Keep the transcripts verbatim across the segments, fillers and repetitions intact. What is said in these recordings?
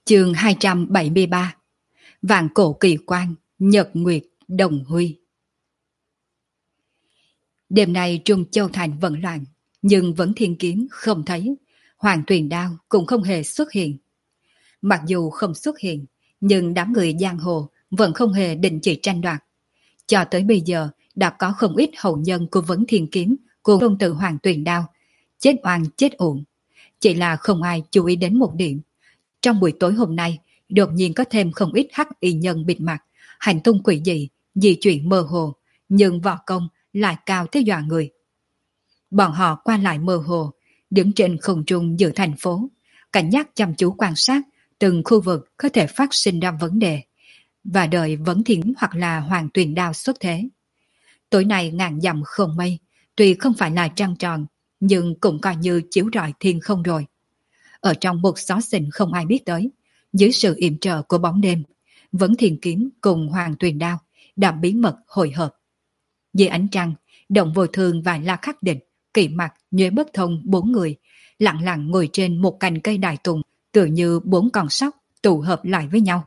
Chương hai trăm bảy mươi ba. Vạn cổ kỳ quan, nhật nguyệt đồng huy. Đêm nay Trung Châu Thành vẫn loạn, nhưng vẫn thiên kiếm không thấy, Hoàng Tuyền Đao cũng không hề xuất hiện. Mặc dù không xuất hiện, nhưng đám người giang hồ vẫn không hề định chỉ tranh đoạt. Cho tới bây giờ đã có không ít hậu nhân của Vấn Thiên Kiếm cùng tôn tử Hoàng Tuyền Đao chết oan chết uổng. Chỉ là không ai chú ý đến một điểm. Trong buổi tối hôm nay, đột nhiên có thêm không ít hắc y nhân bịt mặt, hành tung quỷ dị, di chuyển mơ hồ, nhưng võ công lại cao tới dọa người. Bọn họ qua lại mơ hồ, đứng trên không trung giữa thành phố, cảnh giác chăm chú quan sát từng khu vực có thể phát sinh ra vấn đề, và đợi Vấn Thiên hoặc là Hoàng Tuyền Đao xuất thế. Tối nay ngàn dặm không mây, tuy không phải là trăng tròn, nhưng cũng coi như chiếu rọi thiên không rồi. Ở trong một xó xỉnh không ai biết tới, dưới sự yểm trợ của bóng đêm, Vấn Thiên Kiếm cùng Hoàng Tuyền Đao đã bí mật hội hợp. Dưới ánh trăng, Động Vô Thường và La Khắc Định, Kỷ Mặc, Nhuế Bất Thông bốn người lặng lặng ngồi trên một cành cây đại tùng, tựa như bốn con sóc tụ hợp lại với nhau.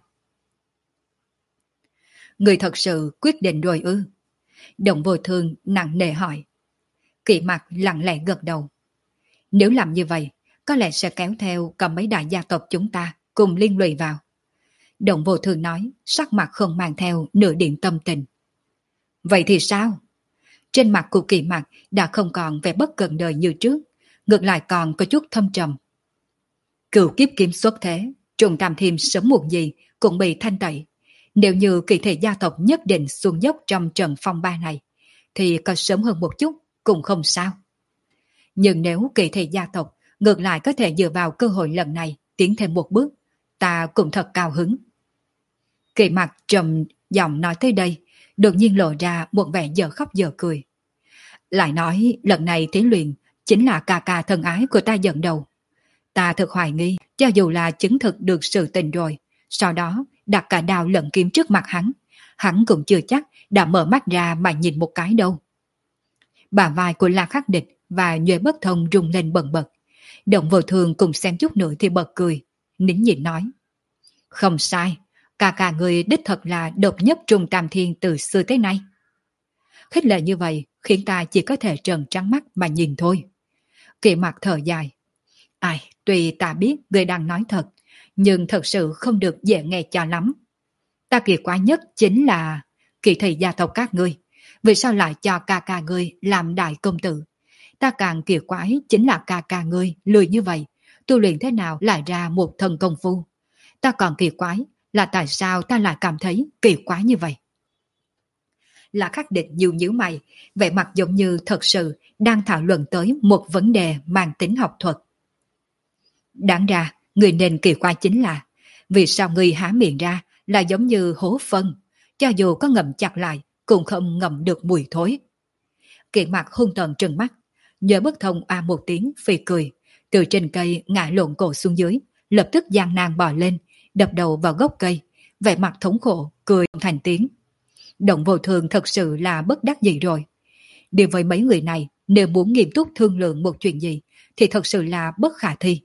Người thật sự quyết định rồi ư? Động Vô Thường nặng nề hỏi. Kỷ Mặc lặng lẽ gật đầu. Nếu làm như vậy, có lẽ sẽ kéo theo cả mấy đại gia tộc chúng ta cùng liên lụy vào. Động Vô Thường nói, sắc mặt không mang theo nửa điểm tâm tình. Vậy thì sao? Trên mặt của Kỷ Mặc đã không còn vẻ bất cần đời như trước, ngược lại còn có chút thâm trầm. Cửu kiếp kiếm xuất thế, Trùng Tam Thiêm sớm muộn gì cũng bị thanh tẩy. Nếu như kỳ thể gia tộc nhất định xuống dốc trong trận phong ba này, thì có sớm hơn một chút cũng không sao. Nhưng nếu kỳ thể gia tộc ngược lại có thể dựa vào cơ hội lần này tiến thêm một bước, ta cũng thật cao hứng. Kỷ Mặc trầm giọng nói tới đây, đột nhiên lộ ra một vẻ dở khóc dở cười. Lại nói lần này thí luyện chính là ca ca thân ái của ta dẫn đầu. Ta thật hoài nghi, cho dù là chứng thực được sự tình rồi, sau đó đặt cả đao lẫn kiếm trước mặt hắn, hắn cũng chưa chắc đã mở mắt ra mà nhìn một cái đâu. Bả vai của La Khắc Địch và Nhuế Bất Thông rung lên bần bật. Động Vô Thường cùng xem chút nữa thì bật cười, nín nhịn nói. Không sai, ca ca người đích thật là độc nhất Trung Tam Thiên từ xưa tới nay. Khích lệ như vậy khiến ta chỉ có thể trợn trắng mắt mà nhìn thôi. Kỷ Mặc thở dài. Ai, tuy ta biết người đang nói thật, nhưng thật sự không được dễ nghe cho lắm. Ta kỳ quái nhất chính là kỳ thị gia tộc các ngươi, vì sao lại cho ca ca ngươi làm đại công tử? Ta càng kỳ quái chính là ca ca ngươi lười như vậy, tu luyện thế nào lại ra một thần công phu? Ta còn kỳ quái là tại sao ta lại cảm thấy kỳ quái như vậy? Là Khắc Định nhíu nhíu mày, vẻ mặt giống như thật sự đang thảo luận tới một vấn đề mang tính học thuật. Đáng ra, người nên kỳ quái chính là vì sao người há miệng ra là giống như hố phân, cho dù có ngậm chặt lại cũng không ngậm được mùi thối. Kỷ Mặc hung tợn trừng mắt, Nhớ Bất Thông a một tiếng phì cười, từ trên cây ngã lộn cổ xuống dưới, lập tức gian nan bò lên, đập đầu vào gốc cây, vẻ mặt thống khổ, cười thành tiếng. Động Vô Thường thật sự là bất đắc dĩ rồi. Điều với mấy người này, nếu muốn nghiêm túc thương lượng một chuyện gì, thì thật sự là bất khả thi.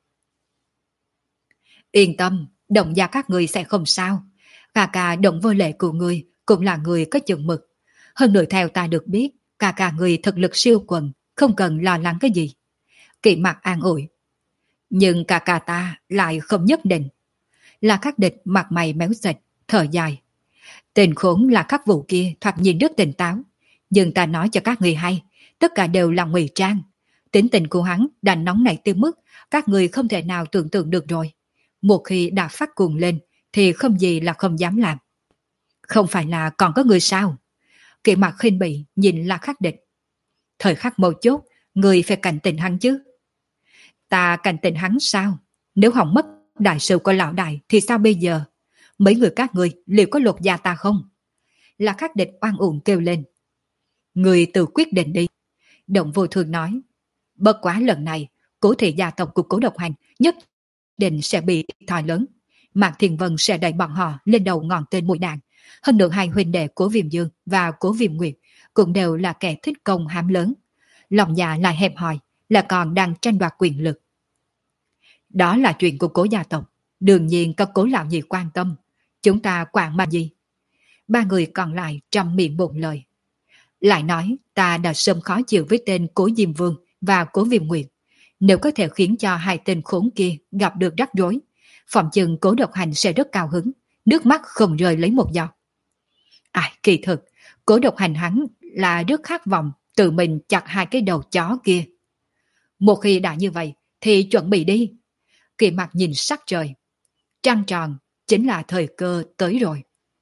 Yên tâm, Động gia các người sẽ không sao. Cả cả Động Vô Lệ của người cũng là người có chừng mực. Hơn nữa theo ta được biết, cả cả người thực lực siêu quần, không cần lo lắng cái gì. Kỷ Mặc an ủi. Nhưng cả cả ta lại không nhất định. La Khắc Địch mặt mày méo sệt, thở dài. Tên khốn là Khắc Vũ kia thoạt nhìn rất tỉnh táo, nhưng ta nói cho các người hay, tất cả đều là ngụy trang. Tính tình của hắn đã nóng nảy tới mức các người không thể nào tưởng tượng được rồi. Một khi đã phát cuồng lên thì không gì là không dám làm. Không phải là còn có người sao? Kỷ Mặc khinh bỉ nhìn La Khắc Địch. Thời khắc mấu chốt, người phải cảnh tỉnh hắn chứ. Ta cảnh tỉnh hắn sao? Nếu hỏng mất đại sự của lão đại thì sao bây giờ? Mấy người các người liệu có lột da ta không? La Khắc Địch oan uổng kêu lên. Người tự quyết định đi. Động Vô Thường nói. Bất quá lần này, cố thị gia tộc của Cố Độc Hành nhất định sẽ bị thòi lớn. Mạc Thiên Vân sẽ đẩy bọn họ lên đầu ngọn tên mũi đạn. Hơn nữa hai huynh đệ Cố Viêm Dương và Cố Viêm Nguyệt cũng đều là kẻ thích công hám lớn. Lòng dạ lại hẹp hòi, là còn đang tranh đoạt quyền lực. Đó là chuyện của Cố gia tộc. Đương nhiên có Cố lão nhị quan tâm, chúng ta quản mà gì? Ba người còn lại trong miệng một lời. Lại nói ta đã sớm khó chịu với tên Cố Diêm Vương và Cố Viêm Nguyệt. Nếu có thể khiến cho hai tên khốn kia gặp được rắc rối, phòng chừng Cố Độc Hành sẽ rất cao hứng, nước mắt không rơi lấy một giọt. Ai, kỳ thực, Cố Độc Hành hắn là rất khát vọng tự mình chặt hai cái đầu chó kia. Một khi đã như vậy, thì chuẩn bị đi. Kỳ Mặc nhìn sắc trời. Trăng tròn, chính là thời cơ tới rồi.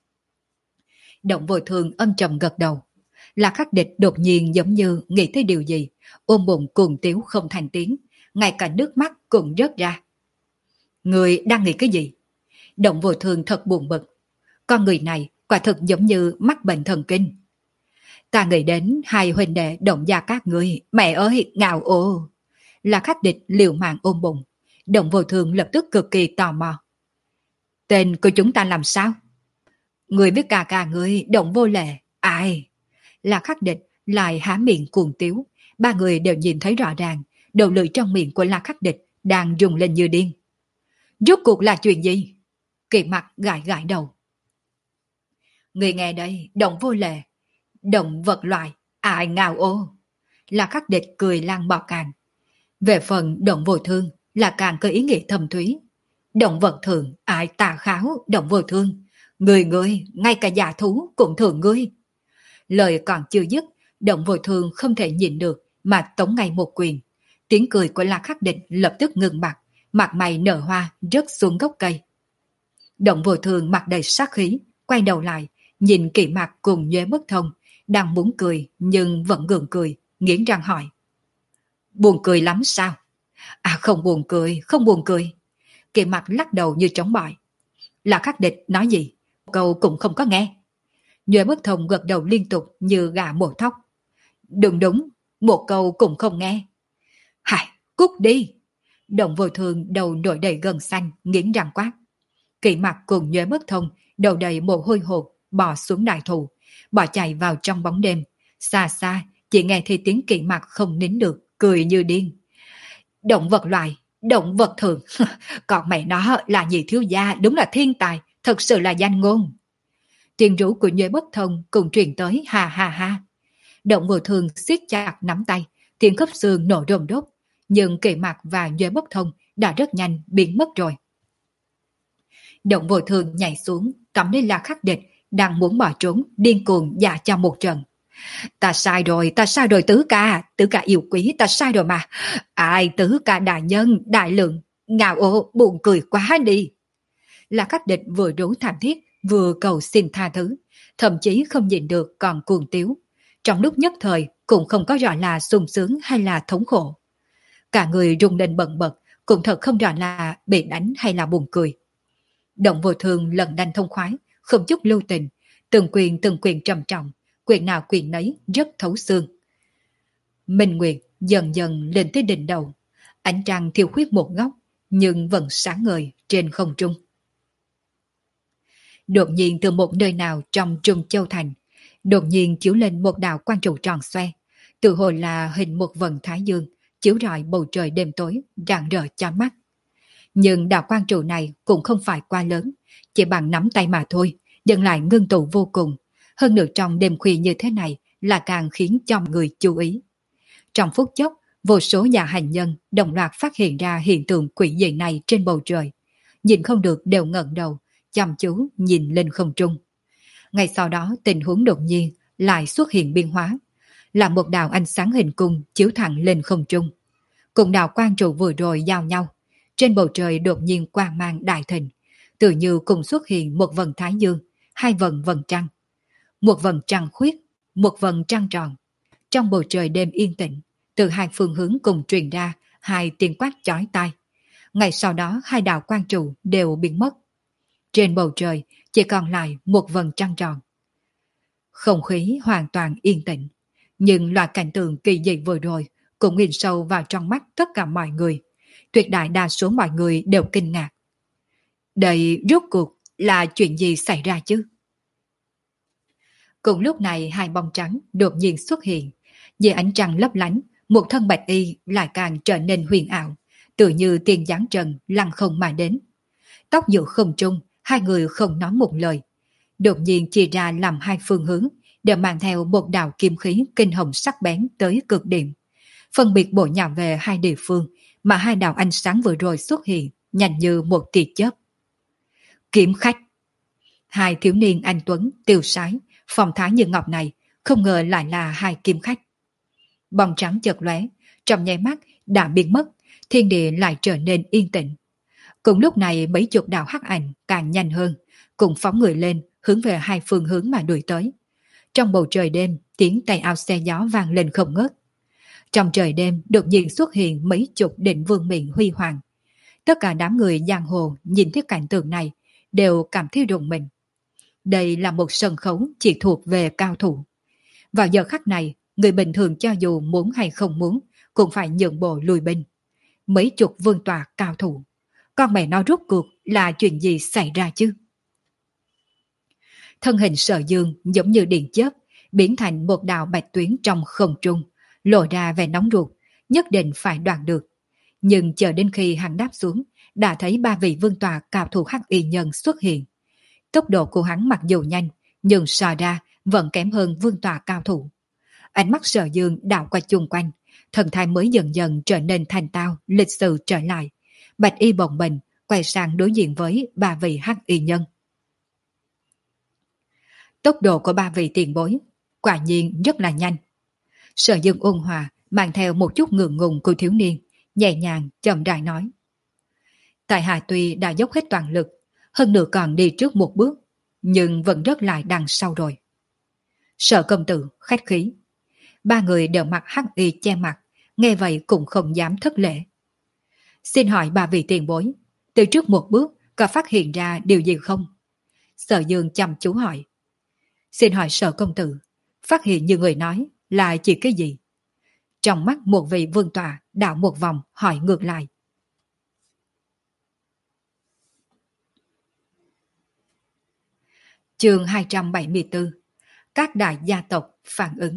Động Vô Thường âm trầm gật đầu. Là Khắc Địch đột nhiên giống như nghĩ tới điều gì, ôm bụng cuồng tiếu không thành tiếng, ngay cả nước mắt cũng rớt ra. Người đang nghĩ cái gì? Động Vô Thường thật buồn bực. Con người này quả thực giống như mắc bệnh thần kinh. Ta nghĩ đến hai huynh đệ Động gia các ngươi, mẹ ơi, ngào ô. Là Khắc Địch liều mạng ôm bụng. Động Vô Thường lập tức cực kỳ tò mò. Tên của chúng ta làm sao? Người biết cả cả người Động Vô Lệ, ai? Là Khắc Địch lại há miệng cuồng tiếu. Ba người đều nhìn thấy rõ ràng, đầu lưỡi trong miệng của La Khắc Địch đang rung lên như điên. Rốt cuộc là chuyện gì? Kỳ Mặc gãi gãi đầu. Người nghe đây, Động Vô Lệ, động vật loại, ai ngào ô. La Khắc Địch cười lan bọ càng. Về phần Động Vô Thương là càng có ý nghĩa thầm thúy. Động vật thường, ai tà kháo, Động Vô Thương. Người người, ngay cả giả thú cũng thường ngươi. Lời còn chưa dứt, Động Vô Thương không thể nhịn được mà tống ngay một quyền. Tiếng cười của La Khắc Địch lập tức ngừng bặt, mặt mày nở hoa rớt xuống gốc cây. Động Vô Thương mặt đầy sát khí, quay đầu lại, nhìn Kỳ Mặc cùng Nhuế Bất Thông, đang muốn cười nhưng vẫn gượng cười, nghiến răng hỏi. Buồn cười lắm sao? À không buồn cười, không buồn cười. Kỳ Mặc lắc đầu như trống bỏi. La Khắc Địch nói gì? Câu cũng không có nghe. Nhuế Bất Thông gật đầu liên tục như gà mổ thóc. Đúng đúng, một câu cũng không nghe. Hài, cút đi. Động Vô Thường đầu nổi đầy gân xanh, nghiến răng quát. Kỳ Mặc cùng Nhuế Bất Thông đầu đầy mồ hôi hột, bò xuống đại thụ, bỏ chạy vào trong bóng đêm. Xa xa, chỉ nghe thấy tiếng Kỳ Mặc không nín được, cười như điên. Động vật loài, động vật thường, còn mẹ nó là nhị thiếu gia, đúng là thiên tài, thật sự là danh ngôn. Tiếng rú của Nhuế Bất Thông cùng truyền tới ha ha ha. Động Vô Thường siết chặt nắm tay, tiếng khớp xương nổ rồng đốt, nhưng Kỳ Mặc và Nhuế Bất Thông đã rất nhanh biến mất rồi. Động Vô Thường nhảy xuống, cắm lên La Khắc Địch, đang muốn bỏ trốn, điên cuồng dạ cho một trận. Ta sai rồi, ta sai rồi tứ ca, tứ ca yêu quý, ta sai rồi mà. Ai tứ ca đại nhân, đại lượng, ngào ô, buồn cười quá đi. La Khắc Địch vừa rú thảm thiết, vừa cầu xin tha thứ, thậm chí không nhịn được còn cuồng tiếu. Trong lúc nhất thời cũng không có rõ là sung sướng hay là thống khổ. Cả người rung lên bần bật, cũng thật không rõ là bị đánh hay là buồn cười. Động Vô Thường lần đanh thông khoái, không chút lưu tình, từng quyền từng quyền trầm trọng, quyền nào quyền nấy rất thấu xương. Minh Nguyệt dần dần lên tới đỉnh đầu, ánh trăng thiêu khuyết một góc, nhưng vẫn sáng ngời trên không trung. Đột nhiên từ một nơi nào trong Trung Châu Thành, đột nhiên chiếu lên một đạo quang trụ tròn xoe, tự hồ là hình một vầng thái dương, chiếu rọi bầu trời đêm tối, rạng rỡ cho mắt. Nhưng đạo quang trụ này cũng không phải quá lớn, chỉ bằng nắm tay mà thôi, nhưng lại ngưng tụ vô cùng. Hơn nữa trong đêm khuya như thế này là càng khiến cho người chú ý. Trong phút chốc, vô số nhà hành nhân đồng loạt phát hiện ra hiện tượng quỷ dị này trên bầu trời. Nhìn không được đều ngẩng đầu, chăm chú nhìn lên không trung. Ngay sau đó tình huống đột nhiên lại xuất hiện biến hóa, là một đạo ánh sáng hình cung chiếu thẳng lên không trung. Cùng đạo quang trụ vừa rồi giao nhau, trên bầu trời đột nhiên quang mang đại thịnh, tự như cùng xuất hiện một vầng thái dương, hai vầng vầng trăng. Một vầng trăng khuyết, một vầng trăng tròn. Trong bầu trời đêm yên tĩnh, từ hai phương hướng cùng truyền ra hai tiếng quát chói tai. Ngay sau đó hai đạo quang trụ đều biến mất. Trên bầu trời chỉ còn lại một vầng trăng tròn. Không khí hoàn toàn yên tĩnh, nhưng loại cảnh tượng kỳ dị vừa rồi cũng in sâu vào trong mắt tất cả mọi người. Tuyệt đại đa số mọi người đều kinh ngạc. Đây rốt cuộc là chuyện gì xảy ra chứ? Cùng lúc này hai bóng trắng đột nhiên xuất hiện. Dưới ánh trăng lấp lánh, một thân bạch y lại càng trở nên huyền ảo, tự như tiên giáng trần lăng không mà đến. tóc giữa không trung, hai người không nói một lời. Đột nhiên chia ra làm hai phương hướng, đều mang theo một đạo kim khí kinh hồng sắc bén tới cực điểm. Phân biệt bổ nhào về hai địa phương, mà hai đạo ánh sáng vừa rồi xuất hiện, nhanh như một tia chớp. Kiếm khách. Hai thiếu niên anh tuấn, tiêu sái, phong thái như ngọc này, không ngờ lại là hai kiếm khách. Bóng trắng chợt lóe, trong nháy mắt đã biến mất, thiên địa lại trở nên yên tĩnh. Cùng lúc này mấy chục đạo hắc ảnh càng nhanh hơn, cùng phóng người lên, hướng về hai phương hướng mà đuổi tới. Trong bầu trời đêm, tiếng tay áo xe gió vang lên không ngớt. Trong trời đêm đột nhiên xuất hiện mấy chục định vương miện huy hoàng. Tất cả đám người giang hồ nhìn thấy cảnh tượng này đều cảm thấy rùng mình. Đây là một sân khấu chỉ thuộc về cao thủ. Vào giờ khắc này, người bình thường cho dù muốn hay không muốn cũng phải nhượng bộ lùi binh. Mấy chục vương tọa cao thủ. Con mẹ nó rốt cuộc là chuyện gì xảy ra chứ? Thân hình Sở Dương giống như điện chớp, biến thành một đạo bạch tuyến trong không trung, lộ ra vẻ nóng ruột, nhất định phải đoạt được. Nhưng chờ đến khi hắn đáp xuống, đã thấy ba vị vương tọa cao thủ hắc y nhân xuất hiện. Tốc độ của hắn mặc dù nhanh, nhưng so ra vẫn kém hơn vương tọa cao thủ. Ánh mắt Sở Dương đảo qua chung quanh, thần thái mới dần dần trở nên thanh tao, lịch sự trở lại. Bạch y bồng bềnh quay sang đối diện với ba vị hắc y nhân. Tốc độ của ba vị tiền bối quả nhiên rất là nhanh. Sở Dương ôn hòa mang theo một chút ngượng ngùng của thiếu niên, nhẹ nhàng chậm rãi nói: tại hạ tuy đã dốc hết toàn lực, hơn nữa còn đi trước một bước, nhưng vẫn rất lại đằng sau rồi. Sở công tử khách khí. Ba người đều mặc hắc y che mặt, nghe vậy cũng không dám thất lễ. Xin hỏi ba vị tiền bối, từ trước một bước có phát hiện ra điều gì không? Sở Dương chăm chú hỏi. Xin hỏi Sở công tử, phát hiện như người nói là chỉ cái gì? Trong mắt một vị vương tọa đảo một vòng hỏi ngược lại. Chương hai trăm bảy mươi tư. Các đại gia tộc phản ứng.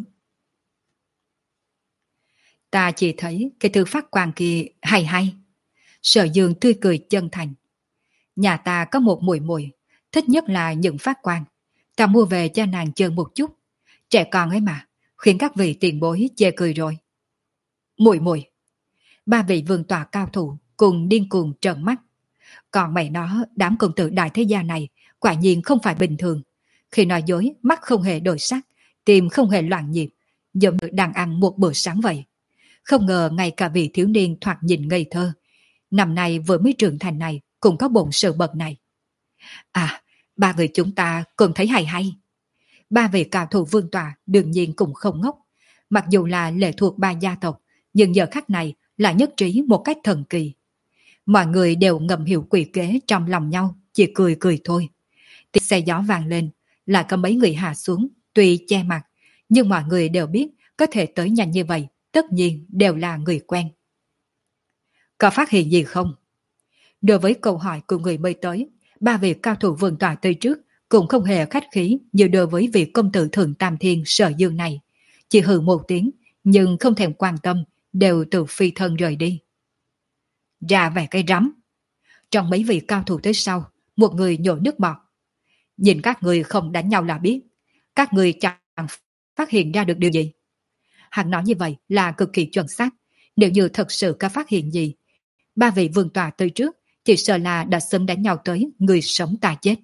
Ta chỉ thấy cái thư phát quang kia hay hay. Sở Dương tươi cười chân thành. Nhà ta có một muội muội, thích nhất là những phát quang. Ta mua về cho nàng chơi một chút. Trẻ con ấy mà, khiến các vị tiền bối chê cười rồi. Muội muội. Ba vị vương tọa cao thủ cùng điên cuồng trợn mắt. Còn mày nó, đám công tử đại thế gia này quả nhiên không phải bình thường. Khi nói dối, mắt không hề đổi sắc, tim không hề loạn nhịp, giống như đang ăn một bữa sáng vậy. Không ngờ ngay cả vị thiếu niên thoạt nhìn ngây thơ, năm nay vừa mới trưởng thành này cũng có bổn sự bậc này. À, ba người chúng ta cũng thấy hay hay. Ba vị cao thủ vương tọa đương nhiên cũng không ngốc. Mặc dù là lệ thuộc ba gia tộc, nhưng giờ khắc này là nhất trí một cách thần kỳ. Mọi người đều ngầm hiểu quỷ kế trong lòng nhau, chỉ cười cười thôi. Tiếng xe gió vang lên, là có mấy người hạ xuống, tuy che mặt, nhưng mọi người đều biết có thể tới nhanh như vậy, tất nhiên đều là người quen. Có phát hiện gì không? Đối với câu hỏi của người mới tới, ba vị cao thủ vương tọa tới trước cũng không hề khách khí như đối với vị công tử Thượng Tam Thiên Sở Dương này. Chỉ hừ một tiếng, nhưng không thèm quan tâm, đều từ phi thân rời đi. Ra vẻ cái rắm. Trong mấy vị cao thủ tới sau, một người nhổ nước bọt. Nhìn các người không đánh nhau là biết, các người chẳng phát hiện ra được điều gì. Hắn nói như vậy là cực kỳ chuẩn xác. Nếu như thật sự có phát hiện gì, ba vị vương tọa tới trước thì sợ là đã sớm đánh nhau tới người sống ta chết.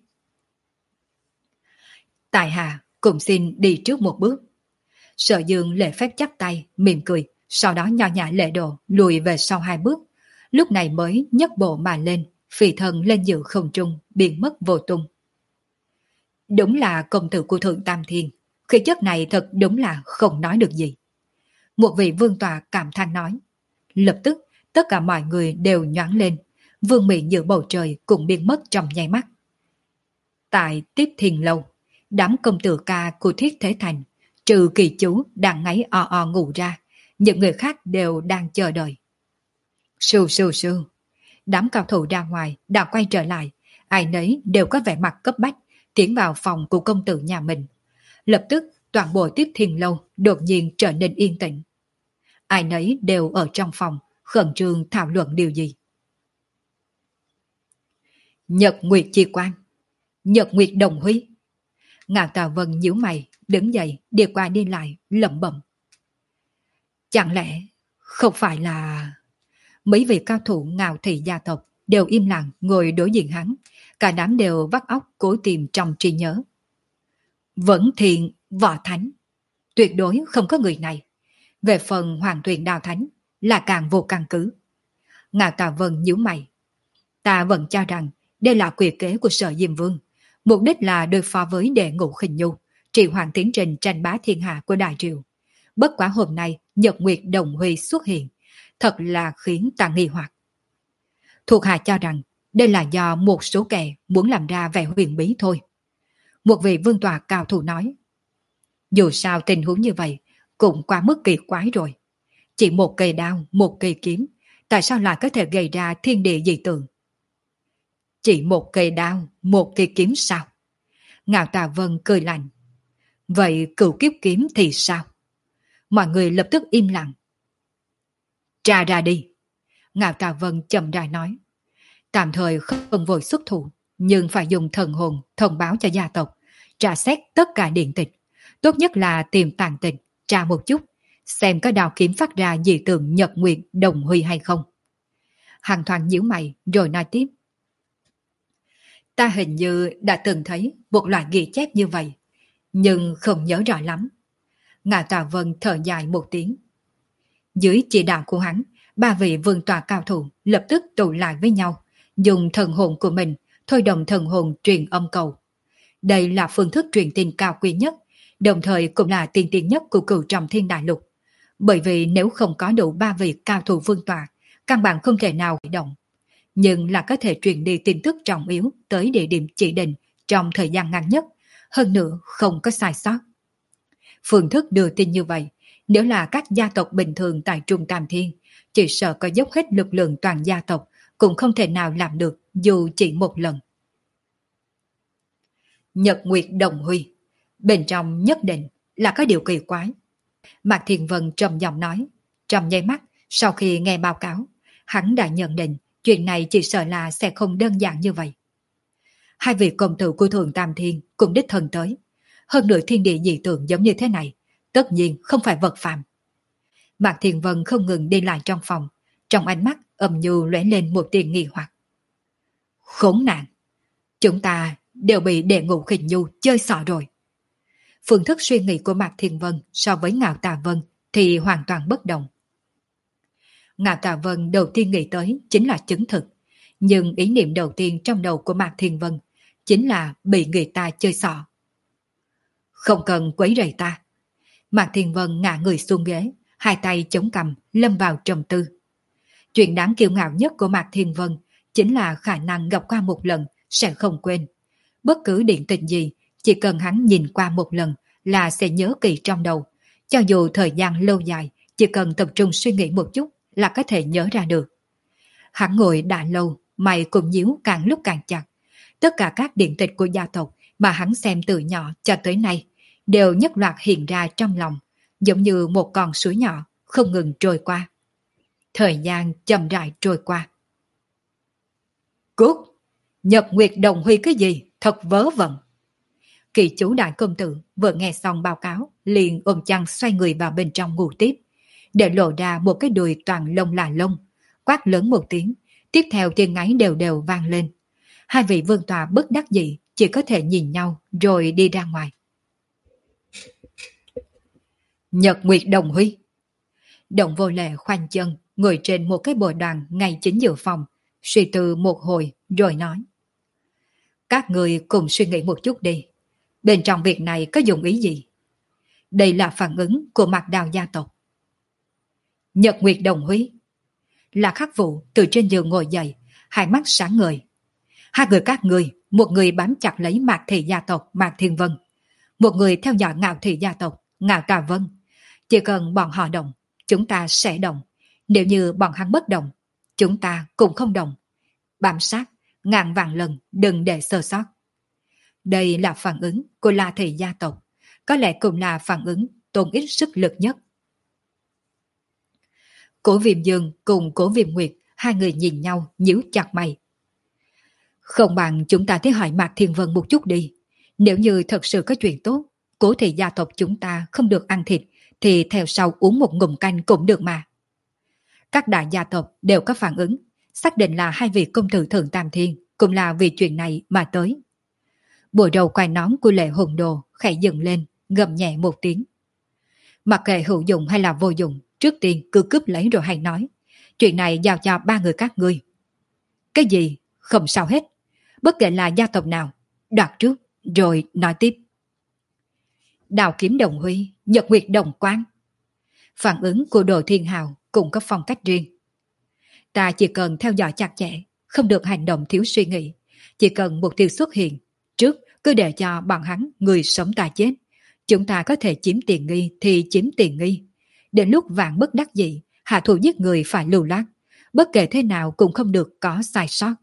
Tại hạ cũng xin đi trước một bước. Sở Dương lễ phép chắp tay, mỉm cười, sau đó nho nhã lễ độ lùi về sau hai bước. Lúc này mới nhấc bộ mà lên, phi thân lên giữa không trung, biến mất vô tung. Đúng là công tử của Thượng Tam Thiên, khí chất này thật đúng là không nói được gì. Một vị vương tọa cảm than nói. Lập tức, tất cả mọi người đều nhoáng lên, vương miện giữa bầu trời cũng biến mất trong nháy mắt. Tại Tiếp Thiên Lâu, đám công tử ca của Thiết Thế Thành, trừ Kỳ Chú đang ngáy o o ngủ ra, những người khác đều đang chờ đợi. Sưu sưu sưu, đám cao thủ ra ngoài đã quay trở lại, ai nấy đều có vẻ mặt cấp bách, tiến vào phòng của công tử nhà mình. Lập tức, toàn bộ Tiếp Thiên Lâu đột nhiên trở nên yên tĩnh. Ai nấy đều ở trong phòng, khẩn trương thảo luận điều gì. Nhật Nguyệt Chi Quan, Nhật Nguyệt Đồng Huy. Ngạo Tà Vân nhíu mày, đứng dậy, đi qua đi lại, lẩm bẩm. Chẳng lẽ không phải là... Mấy vị cao thủ Ngạo thị gia tộc đều im lặng ngồi đối diện hắn, cả đám đều vắt óc cố tìm trong trí nhớ. Vẫn Thiện, Võ Thánh, tuyệt đối không có người này. Về phần Hoàng Tuyền Đao Thánh là càng vô căn cứ. Ngạo Tà Vân nhíu mày. Ta vẫn cho rằng đây là quỷ kế của Sở Diêm Vương, mục đích là đối phó với Đệ Ngũ Khinh Nhu, trì hoãn tiến trình tranh bá thiên hạ của Đại Triều. Bất quá hôm nay Nhật Nguyệt Đồng Huy xuất hiện, thật là khiến ta nghi hoặc. Thuộc hạ cho rằng đây là do một số kẻ muốn làm ra vẻ huyền bí thôi. Một vị vương tọa cao thủ nói. Dù sao tình huống như vậy cũng quá mức kỳ quái rồi. Chỉ một cây đao, một cây kiếm, tại sao lại có thể gây ra thiên địa dị tượng? Chỉ một cây đao, một cây kiếm sao? Ngạo Tà Vân cười lạnh. Vậy cửu kiếp kiếm thì sao? Mọi người lập tức im lặng. Tra ra đi. Ngạo Tà Vân chậm rãi nói. Tạm thời không vội xuất thủ, nhưng phải dùng thần hồn thông báo cho gia tộc, tra xét tất cả điện tịch. Tốt nhất là tìm tàn tịch, tra một chút, xem có đào kiếm phát ra dị tượng Nhật Nguyệt Đồng Huy hay không. Hàn Thoáng nhíu mày rồi nói tiếp. Ta hình như đã từng thấy một loại ghi chép như vậy, nhưng không nhớ rõ lắm. Ngạo Tà Vân thở dài một tiếng. Dưới chỉ đạo của hắn, ba vị vương tọa cao thủ lập tức tụ lại với nhau, dùng thần hồn của mình thôi động thần hồn truyền âm cầu. Đây là phương thức truyền tin cao quý nhất, đồng thời cũng là tiên tiến nhất của Cửu Trọng Thiên Đại Lục. Bởi vì nếu không có đủ ba vị cao thủ vương tọa, căn bản không thể nào hoạt động. Nhưng là có thể truyền đi tin tức trọng yếu tới địa điểm chỉ định trong thời gian ngắn nhất, hơn nữa không có sai sót. Phương thức đưa tin như vậy, nếu là các gia tộc bình thường tại Trung Tam Thiên, chỉ sợ có dốc hết lực lượng toàn gia tộc cũng không thể nào làm được dù chỉ một lần. Nhật Nguyệt Đồng Huy, bên trong nhất định là có điều kỳ quái. Mạc Thiên Vân trầm giọng nói, trong nháy mắt sau khi nghe báo cáo, hắn đã nhận định chuyện này chỉ sợ là sẽ không đơn giản như vậy. Hai vị công tử của Thượng Tam Thiên cũng đích thân tới. Hơn nữa thiên địa dị tượng giống như thế này, tất nhiên không phải vật phạm. Mạc Thiên Vân không ngừng đi lại trong phòng, trong ánh mắt âm nhu lóe lên một tia nghi hoặc. Khốn nạn! Chúng ta đều bị Đệ Ngũ Khinh Nhu chơi xỏ rồi. Phương thức suy nghĩ của Mạc Thiên Vân so với Ngạo Tà Vân thì hoàn toàn bất đồng. Ngạo Tà Vân đầu tiên nghĩ tới chính là chứng thực, nhưng ý niệm đầu tiên trong đầu của Mạc Thiên Vân chính là bị người ta chơi xỏ. Không cần quấy rầy ta. Mạc Thiên Vân ngã người xuống ghế, hai tay chống cằm lâm vào trầm tư. Chuyện đáng kiêu ngạo nhất của Mạc Thiên Vân chính là khả năng gặp qua một lần sẽ không quên. Bất cứ điện tình gì, chỉ cần hắn nhìn qua một lần là sẽ nhớ kỹ trong đầu. Cho dù thời gian lâu dài, chỉ cần tập trung suy nghĩ một chút là có thể nhớ ra được. Hắn ngồi đã lâu, mày cũng nhíu càng lúc càng chặt. Tất cả các điện tịch của gia tộc mà hắn xem từ nhỏ cho tới nay đều nhất loạt hiện ra trong lòng, giống như một con suối nhỏ không ngừng trôi qua. Thời gian chậm rãi trôi qua. Cút! Nhật Nguyệt Đồng Huy cái gì? Thật vớ vẩn! Kỳ chú đại công tử vừa nghe xong báo cáo, liền ôm chăn xoay người vào bên trong ngủ tiếp, để lộ ra một cái đùi toàn lông là lông, quát lớn một tiếng, tiếp theo tiếng ngáy đều đều vang lên. Hai vị vương tọa bất đắc dĩ chỉ có thể nhìn nhau rồi đi ra ngoài. Nhật Nguyệt Đồng Huy. Đồng Vô Lệ khoanh chân ngồi trên một cái bồ đoàn ngay chính giữa phòng, suy tư một hồi rồi nói. Các người cùng suy nghĩ một chút đi. Bên trong việc này có dụng ý gì? Đây là phản ứng của Mạc Đào gia tộc. Nhật Nguyệt Đồng Huy. Là Khắc Vụ từ trên giường ngồi dậy, hai mắt sáng ngời. Hai người các người, một người bám chặt lấy Mạc Thị gia tộc Mạc Thiên Vân, một người theo dõi Ngạo Thị gia tộc Ngạo Tà Vân. Chỉ cần bọn họ động, chúng ta sẽ động. Nếu như bọn hắn bất động, chúng ta cũng không động. Bám sát, ngàn vạn lần đừng để sơ sót. Đây là phản ứng của La Thị gia tộc, có lẽ cũng là phản ứng tốn ít sức lực nhất. Cố Viêm Dương cùng Cố Viêm Nguyệt, hai người nhìn nhau nhíu chặt mày. Không bằng chúng ta tới hỏi Mạc Thiên Vân một chút đi. Nếu như thật sự có chuyện tốt, cố thị gia tộc chúng ta không được ăn thịt, thì theo sau uống một ngụm canh cũng được mà. Các đại gia tộc đều có phản ứng, xác định là hai vị công tử Thượng Tam Thiên cũng là vì chuyện này mà tới. Bộ đầu quai nón của Lệ Hùng Đồ khẽ dựng lên, gầm nhẹ một tiếng. Mặc kệ hữu dụng hay là vô dụng, trước tiên cứ cướp lấy rồi hay nói. Chuyện này giao cho ba người các ngươi. Cái gì? Không sao hết. Bất kể là gia tộc nào, đoạt trước, rồi nói tiếp. Đào Kiếm Đồng Huy, Nhật Nguyệt Đồng Quang. Phản ứng của Đồ Thiên Hào cũng có phong cách riêng. Ta chỉ cần theo dõi chặt chẽ, không được hành động thiếu suy nghĩ. Chỉ cần mục tiêu xuất hiện, trước cứ để cho bọn hắn người sống ta chết. Chúng ta có thể chiếm tiền nghi thì chiếm tiền nghi. Đến lúc vạn bất đắc dĩ, hạ thủ giết người phải lưu loát. Bất kể thế nào cũng không được có sai sót.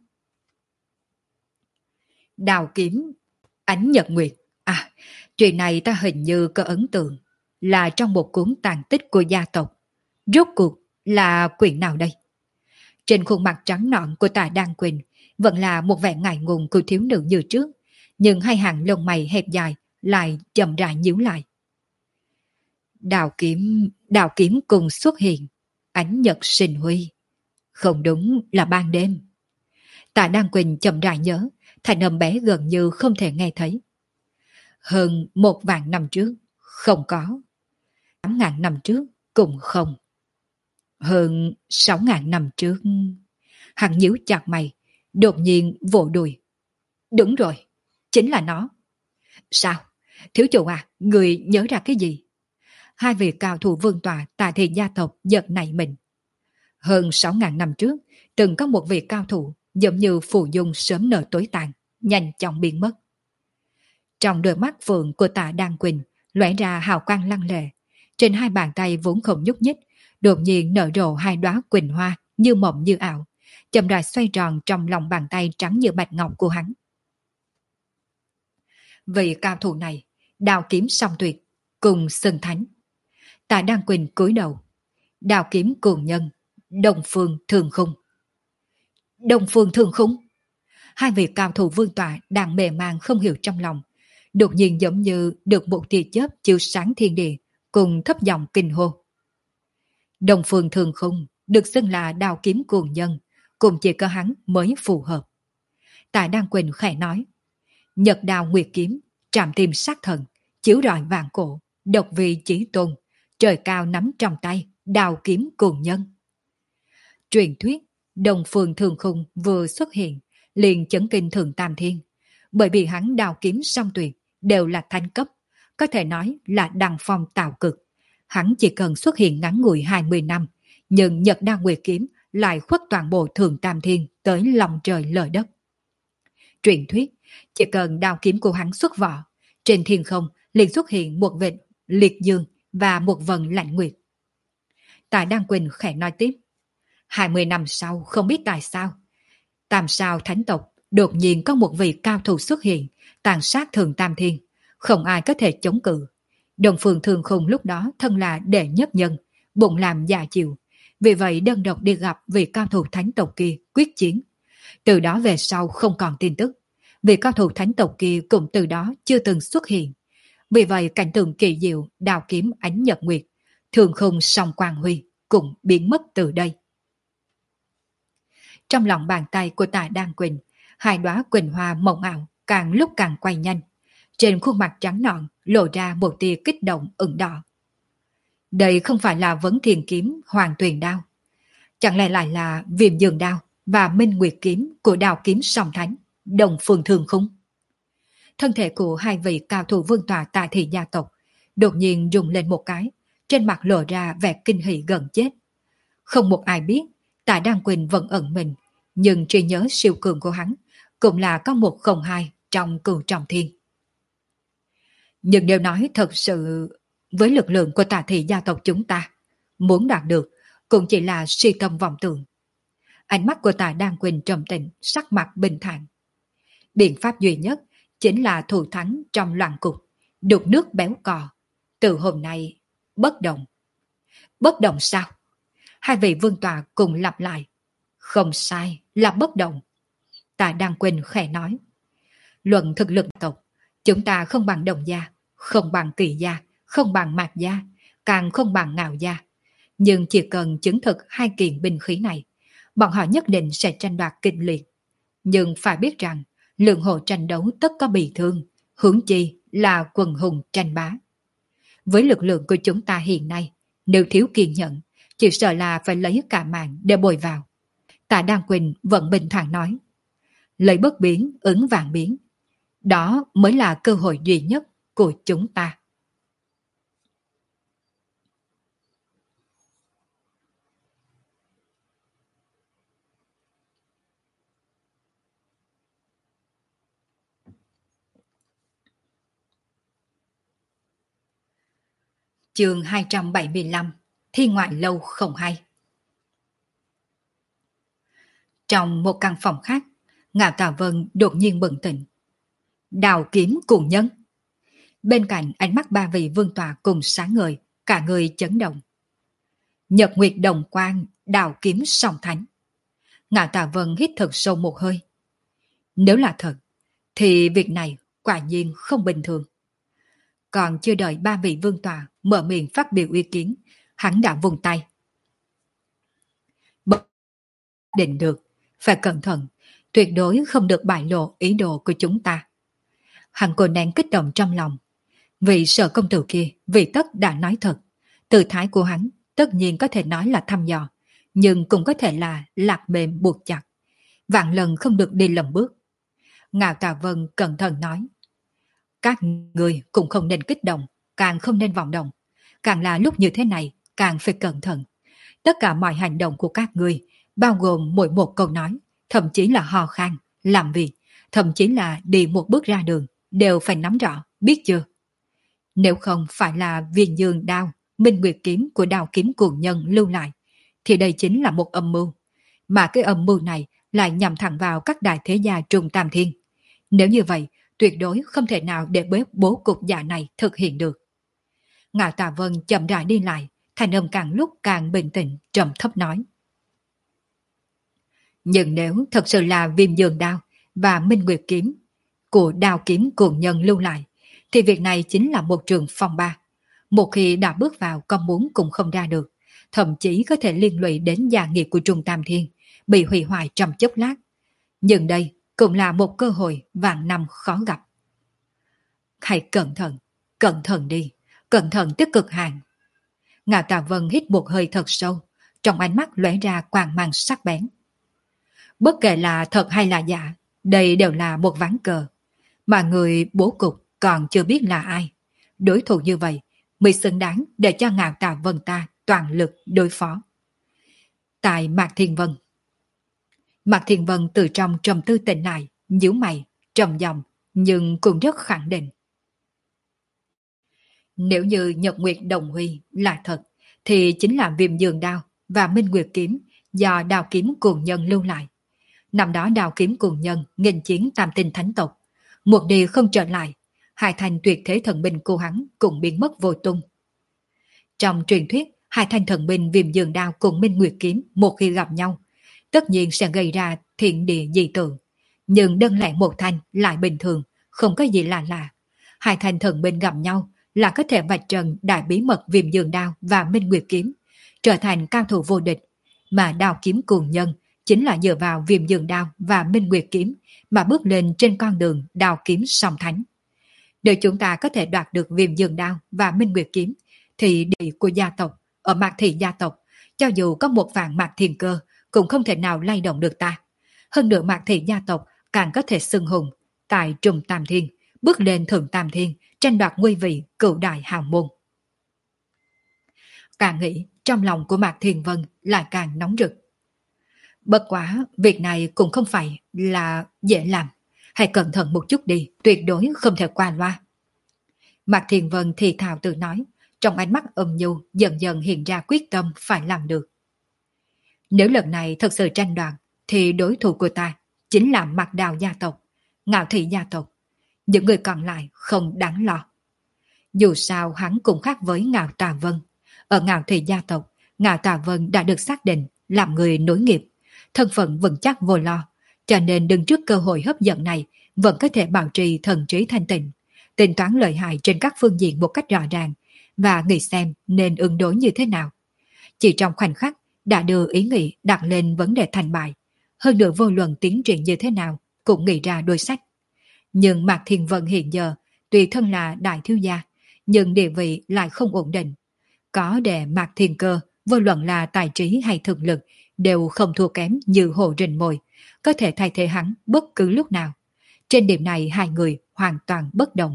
Đào Kiếm, Ánh Nhật Nguyệt. À, chuyện này ta hình như có ấn tượng. Là trong một cuốn tàn tích của gia tộc. Rốt cuộc là quyển nào đây? Trên khuôn mặt trắng nõn của Tạ Đan Quỳnh vẫn là một vẻ ngại ngùng của thiếu nữ như trước. Nhưng hai hàng lông mày hẹp dài lại chậm rãi nhíu lại. Đào kiếm, đào kiếm cùng xuất hiện. Ánh nhật sinh huy. Không đúng là ban đêm. Tạ Đan Quỳnh chậm rãi nhớ, thành âm bé gần như không thể nghe thấy. Hơn một vạn năm trước, không có. Tám ngàn năm trước, cũng không. Hơn sáu ngàn năm trước. Hắn nhíu chặt mày, đột nhiên vỗ đùi. Đúng rồi, chính là nó. Sao? Thiếu chủ à, người nhớ ra cái gì? Hai vị cao thủ vương tọa Tạ Thị gia tộc giật nảy mình. Hơn sáu ngàn năm trước, từng có một vị cao thủ giống như phù dung sớm nở tối tàn, nhanh chóng biến mất. Trong đôi mắt phượng của Tạ Đan Quỳnh lóe ra hào quang lăng lệ. Trên hai bàn tay vốn không nhúc nhích, đột nhiên nở rộ hai đóa quỳnh hoa như mộng như ảo, chậm rãi xoay tròn trong lòng bàn tay trắng như bạch ngọc của hắn. Vị cao thủ này, đào kiếm song tuyệt, cùng Sơn Thánh. Tạ Đan Quỳnh cúi đầu. Đào kiếm cường nhân, Đông Phương Thường Khung. Đông Phương Thường Khung? Hai vị cao thủ vương tọa đang mề màng không hiểu trong lòng, đột nhiên giống như được một tia chớp chiếu sáng thiên địa, cùng thấp giọng kinh hô. Đông Phương Thường Khung được xưng là đào kiếm cường nhân, cùng chỉ có hắn mới phù hợp. Tạ Đan Quỳnh khẽ nói. Nhật đào nguyệt kiếm, trảm tim sát thần, chiếu rọi vạn cổ, độc vị chí tôn, trời cao nắm trong tay, đào kiếm cường nhân. Truyền thuyết, Đông Phương Thường Khung vừa xuất hiện, liền chấn kinh Thượng Tam Thiên. Bởi vì hắn đào kiếm song tuyệt, đều là thánh cấp, có thể nói là đăng phong tạo cực. Hắn chỉ cần xuất hiện ngắn ngủi hai mươi năm, nhưng Nhật đao nguyệt kiếm lại khuất toàn bộ Thượng Tam Thiên tới lòng trời lở đất. Truyền thuyết, chỉ cần đao kiếm của hắn xuất vỏ, trên thiên không liền xuất hiện một vệt liệt dương và một vần lạnh nguyệt. Tạ Đan Quỳnh khẽ nói tiếp. Hai mươi năm sau không biết tại sao, Tam sao thánh tộc đột nhiên có một vị cao thủ xuất hiện, tàn sát Thượng Tam Thiên, không ai có thể chống cự. Đồng Phương Thường Khung lúc đó thân là đệ nhất nhân, bụng làm dạ chịu, vì vậy đơn độc đi gặp vị cao thủ thánh tộc kia quyết chiến. Từ đó về sau không còn tin tức, vị cao thủ thánh tộc kia cũng từ đó chưa từng xuất hiện. Vì vậy cảnh tượng kỳ diệu đào kiếm ánh nhật nguyệt, Thường Khung song quang huy cũng biến mất từ đây. Trong lòng bàn tay của Tạ Đan Quỳnh, hai đóa quỳnh hoa mộng ảo càng lúc càng quay nhanh. Trên khuôn mặt trắng nõn lộ ra một tia kích động ửng đỏ. Đây không phải là Vấn Thiên kiếm Hoàng Tuyền đao, chẳng lẽ lại là Viêm Dương đao và Minh Nguyệt kiếm của đào kiếm song thánh Đồng Phương Thường Khung? Thân thể của hai vị cao thủ vương tọa Tạ Thị gia tộc đột nhiên rung lên một cái, trên mặt lộ ra vẻ kinh hỉ gần chết. Không một ai biết Tạ Đan Quỳnh vẫn ẩn mình, nhưng trí nhớ siêu cường của hắn cũng là có một không hai trong Cửu Trọng Thiên. Nhưng nếu nói thật sự, với lực lượng của Tạ Thị gia tộc chúng ta, muốn đạt được cũng chỉ là suy tâm vọng tưởng. Ánh mắt của Tạ Đan Quỳnh trầm tĩnh, sắc mặt bình thản. Biện pháp duy nhất chính là thủ thắng trong loạn cục, đục nước béo cò. Từ hôm nay, bất động. Bất động sao? Hai vị vương tọa cùng lặp lại. Không sai, là bất động. Tạ Đăng Quỳnh khẽ nói. Luận thực lực tộc, chúng ta không bằng Đồng gia, không bằng Kỳ gia, không bằng Mạc gia, càng không bằng Ngạo gia. Nhưng chỉ cần chứng thực hai kiện binh khí này, bọn họ nhất định sẽ tranh đoạt kịch liệt. Nhưng phải biết rằng, lượng hộ tranh đấu tất có bị thương, huống chi là quần hùng tranh bá. Với lực lượng của chúng ta hiện nay, nếu thiếu kiên nhẫn, chỉ sợ là phải lấy cả mạng để bồi vào. Tạ Đăng Quỳnh vẫn bình thản nói. Lấy bất biến, ứng vạn biến. Đó mới là cơ hội duy nhất của chúng ta. Chương hai trăm bảy mươi lăm. Thi ngoại lâu không hay. Trong một căn phòng khác, Ngạo Tà Vân đột nhiên bừng tỉnh. Đào kiếm cùng nhân. Bên cạnh ánh mắt ba vị vương tọa cùng sáng ngời, cả người chấn động. Nhật nguyệt đồng quang, đào kiếm song thánh. Ngạo Tà Vân hít thật sâu một hơi. Nếu là thật, thì việc này quả nhiên không bình thường. Còn chưa đợi ba vị vương tọa mở miệng phát biểu ý kiến, hắn đã vùng tay. Bất định được, phải cẩn thận, tuyệt đối không được bại lộ ý đồ của chúng ta. Hắn cô nén kích động trong lòng. Vị Sở công tử kia vì tất đã nói thật. Từ thái của hắn tất nhiên có thể nói là thăm dò, nhưng cũng có thể là lạc mềm buộc chặt. Vạn lần không được đi lầm bước. Ngạo Tà Vân cẩn thận nói. Các người cũng không nên kích động, càng không nên vọng động. Càng là lúc như thế này, càng phải cẩn thận. Tất cả mọi hành động của các người, bao gồm mỗi một câu nói, thậm chí là hò khan, làm việc, thậm chí là đi một bước ra đường, đều phải nắm rõ, biết chưa? Nếu không phải là viên dương đao, minh nguyệt kiếm của đao kiếm cuồng nhân lưu lại, thì đây chính là một âm mưu. Mà cái âm mưu này lại nhằm thẳng vào các đại thế gia Trung Tam Thiên. Nếu như vậy, tuyệt đối không thể nào để bếp bố cục giả này thực hiện được. Ngạo Tà Vân chậm rãi đi lại, thanh âm càng lúc càng bình tĩnh, trầm thấp nói. Nhưng nếu thật sự là viêm dương đao và minh nguyệt kiếm của đao kiếm cuồng nhân lưu lại, thì việc này chính là một trường phong ba. Một khi đã bước vào con muốn cũng không ra được, thậm chí có thể liên lụy đến gia nghiệp của Trung Tam Thiên, bị hủy hoại trong chốc lát. Nhưng đây cũng là một cơ hội vạn năm khó gặp. Hãy cẩn thận, cẩn thận đi, cẩn thận tới cực hạn. Ngạo Tà Vân hít một hơi thật sâu, trong ánh mắt lóe ra quang mang sắc bén. Bất kể là thật hay là giả, đây đều là một ván cờ, mà người bố cục còn chưa biết là ai. Đối thủ như vậy mới xứng đáng để cho Ngạo Tà Vân ta toàn lực đối phó. Tại Mạc Thiên Vân, Mạc Thiên Vân từ trong trầm tư tỉnh lại, nhíu mày, trầm giọng nhưng cũng rất khẳng định. Nếu như Nhật Nguyệt Đồng Huy là thật, thì chính là viêm dương đao và minh nguyệt kiếm do đao kiếm cuồng nhân lưu lại. Năm đó đao kiếm cuồng nhân nghênh chiến tam tinh thánh tộc, một đi không trở lại, hai thanh tuyệt thế thần binh của hắn cũng biến mất vô tung. Trong truyền thuyết, hai thanh thần binh viêm dương đao cùng minh nguyệt kiếm một khi gặp nhau, tất nhiên sẽ gây ra thiện địa dị tượng. Nhưng đơn lẻ một thanh lại bình thường, không có gì lạ lạ. Hai thanh thần binh gặp nhau là có thể vạch trần đại bí mật viêm dương đao và minh nguyệt kiếm, trở thành cao thủ vô địch. Mà đao kiếm cuồng nhân chính là dựa vào viêm dương đao và minh nguyệt kiếm mà bước lên trên con đường đao kiếm song thánh. Nếu chúng ta có thể đoạt được viêm dương đao và minh nguyệt kiếm, thì địa của gia tộc ở Mạc Thị gia tộc, cho dù có một vạn Mạc Thiên Cơ cũng không thể nào lay động được ta. Hơn nữa Mạc Thị gia tộc càng có thể xưng hùng tại Trung Tam Thiên, bước lên thượng Tam Thiên, tranh đoạt ngôi vị cửu đại hào môn. Càng nghĩ, trong lòng của Mạc Thiên Vân lại càng nóng rực. Bất quá, việc này cũng không phải là dễ làm. Hãy cẩn thận một chút đi, tuyệt đối không thể qua loa. Mạc Thiên Vân thì thào tự nói, trong ánh mắt âm nhu dần dần hiện ra quyết tâm phải làm được. Nếu lần này thật sự tranh đoạt, thì đối thủ của ta chính là Mạc Đào gia tộc, Ngạo Thị gia tộc. Những người còn lại không đáng lo. Dù sao hắn cũng khác với Ngạo Tà Vân. Ở Ngạo Thị gia tộc, Ngạo Tà Vân đã được xác định làm người nối nghiệp, thân phận vững chắc vô lo, cho nên đứng trước cơ hội hấp dẫn này vẫn có thể bảo trì thần trí thanh tịnh, tính toán lợi hại trên các phương diện một cách rõ ràng và nghĩ xem nên ứng đối như thế nào. Chỉ trong khoảnh khắc đã đưa ý nghĩ đặt lên vấn đề thành bại, hơn nữa vô luận tiến triển như thế nào cũng nghĩ ra đôi sách. Nhưng Mạc Thiên Vân hiện giờ tuy thân là đại thiếu gia, nhưng địa vị lại không ổn định. Có để Mạc Thiên Cơ, vô luận là tài trí hay thực lực, đều không thua kém như Hồ Rình Mồi, có thể thay thế hắn bất cứ lúc nào. Trên điểm này hai người hoàn toàn bất đồng.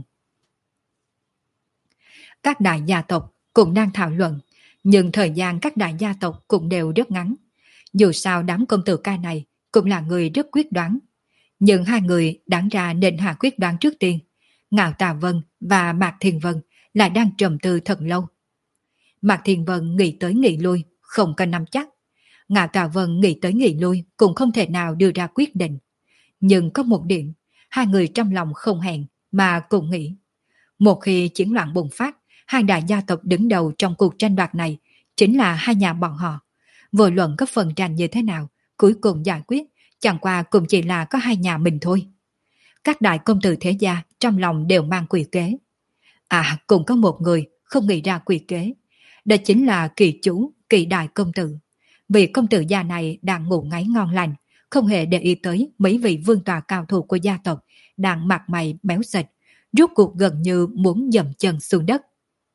Các đại gia tộc cũng đang thảo luận, nhưng thời gian các đại gia tộc cũng đều rất ngắn. Dù sao đám công tử ca này cũng là người rất quyết đoán. Nhưng hai người đáng ra nên hạ quyết đoán trước tiên. Ngạo Tà Vân và Mạc Thiên Vân lại đang trầm tư thật lâu. Mạc Thiên Vân nghĩ tới nghĩ lui, không có nắm chắc. Ngạo Tà Vân nghĩ tới nghĩ lui cũng không thể nào đưa ra quyết định. Nhưng có một điểm, hai người trong lòng không hẹn mà cùng nghĩ. Một khi chiến loạn bùng phát, hai đại gia tộc đứng đầu trong cuộc tranh đoạt này chính là hai nhà bọn họ. Vô luận có phần tranh như thế nào, cuối cùng giải quyết chẳng qua cũng chỉ là có hai nhà mình thôi. Các đại công tử thế gia trong lòng đều mang quỷ kế. À, cũng có một người không nghĩ ra quỷ kế. Đó chính là Kỳ chủ, Kỳ đại công tử. Vị công tử gia này đang ngủ ngáy ngon lành, không hề để ý tới mấy vị vương tọa cao thủ của gia tộc đang mặt mày béo xịt, rút cuộc gần như muốn dậm chân xuống đất.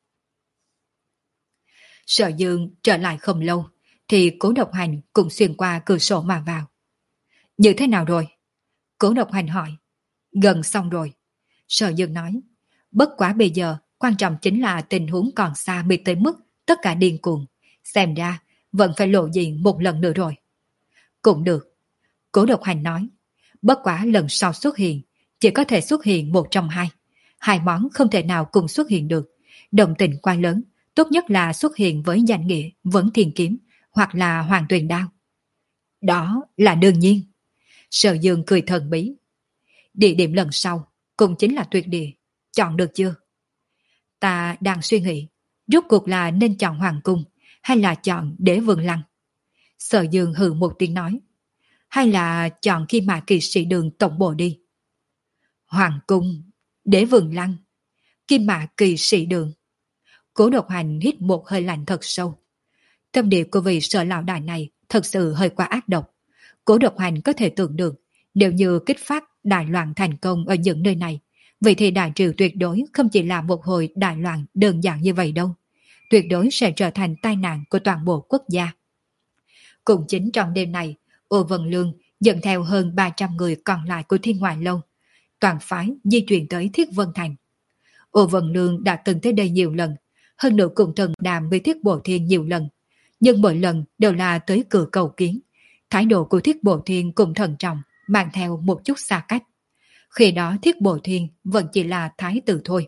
Sở Dương trở lại không lâu, thì Cố Độc Hành cũng xuyên qua cửa sổ mà vào. Như thế nào rồi? Cố Độc Hành hỏi. Gần xong rồi. Sở Dương nói. Bất quá bây giờ, quan trọng chính là tình huống còn xa mới tới mức tất cả điên cuồng. Xem ra, vẫn phải lộ diện một lần nữa rồi. Cũng được. Cố Độc Hành nói. Bất quá lần sau xuất hiện, chỉ có thể xuất hiện một trong hai. Hai món không thể nào cùng xuất hiện được. Đồng tình quá lớn, tốt nhất là xuất hiện với danh nghĩa Vấn Thiên Kiếm hoặc là Hoàng Tuyền Đao. Đó là đương nhiên. Sở Dương cười thần bí. Địa điểm lần sau cũng chính là tuyệt địa. Chọn được chưa? Ta đang suy nghĩ, rốt cuộc là nên chọn Hoàng Cung hay là chọn Đế Vương Lăng? Sở Dương hừ một tiếng nói. Hay là chọn Kim Mã Kỳ Sĩ Đường tổng bộ đi? Hoàng Cung, Đế Vương Lăng, Kim Mã Kỳ Sĩ Đường. Cố Độc Hành hít một hơi lạnh thật sâu. Tâm địa của vị Sở lão đại này thật sự hơi quá ác độc. Cố Độc Hành có thể tưởng được, nếu như kích phát đại loạn thành công ở những nơi này, vậy thì Đại Triều tuyệt đối không chỉ là một hồi đại loạn đơn giản như vậy đâu. Tuyệt đối sẽ trở thành tai nạn của toàn bộ quốc gia. Cũng chính trong đêm này, Ô Vân Lương dẫn theo hơn ba trăm người còn lại của Thiên Ngoại Lâu, toàn phái di chuyển tới Thiết Vân Thành. Ô Vân Lương đã từng tới đây nhiều lần, hơn nữa cùng thần đàm với Thiết Bộ Thiên nhiều lần, nhưng mỗi lần đều là tới cửa cầu kiến. Thái độ của Thiết Bộ Thiên cũng thận trọng, mang theo một chút xa cách. Khi đó Thiết Bộ Thiên vẫn chỉ là thái tử thôi.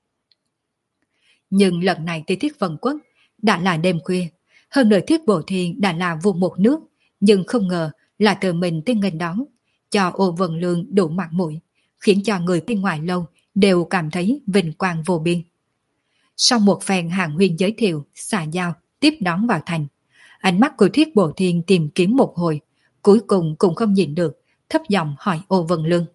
Nhưng lần này tới Thiết Vân Quốc đã là đêm khuya, hơn nữa Thiết Bộ Thiên đã là vua một nước, nhưng không ngờ là tự mình tới nghênh đón, cho Ô Vân Lương đủ mặt mũi, khiến cho người bên ngoài lâu đều cảm thấy vinh quang vô biên. Sau một phen hàng huyên giới thiệu, xà giao, tiếp đón vào thành, ánh mắt của Thiết Bộ Thiên tìm kiếm một hồi, cuối cùng cũng không nhịn được, thấp giọng hỏi Ô Vân Lương.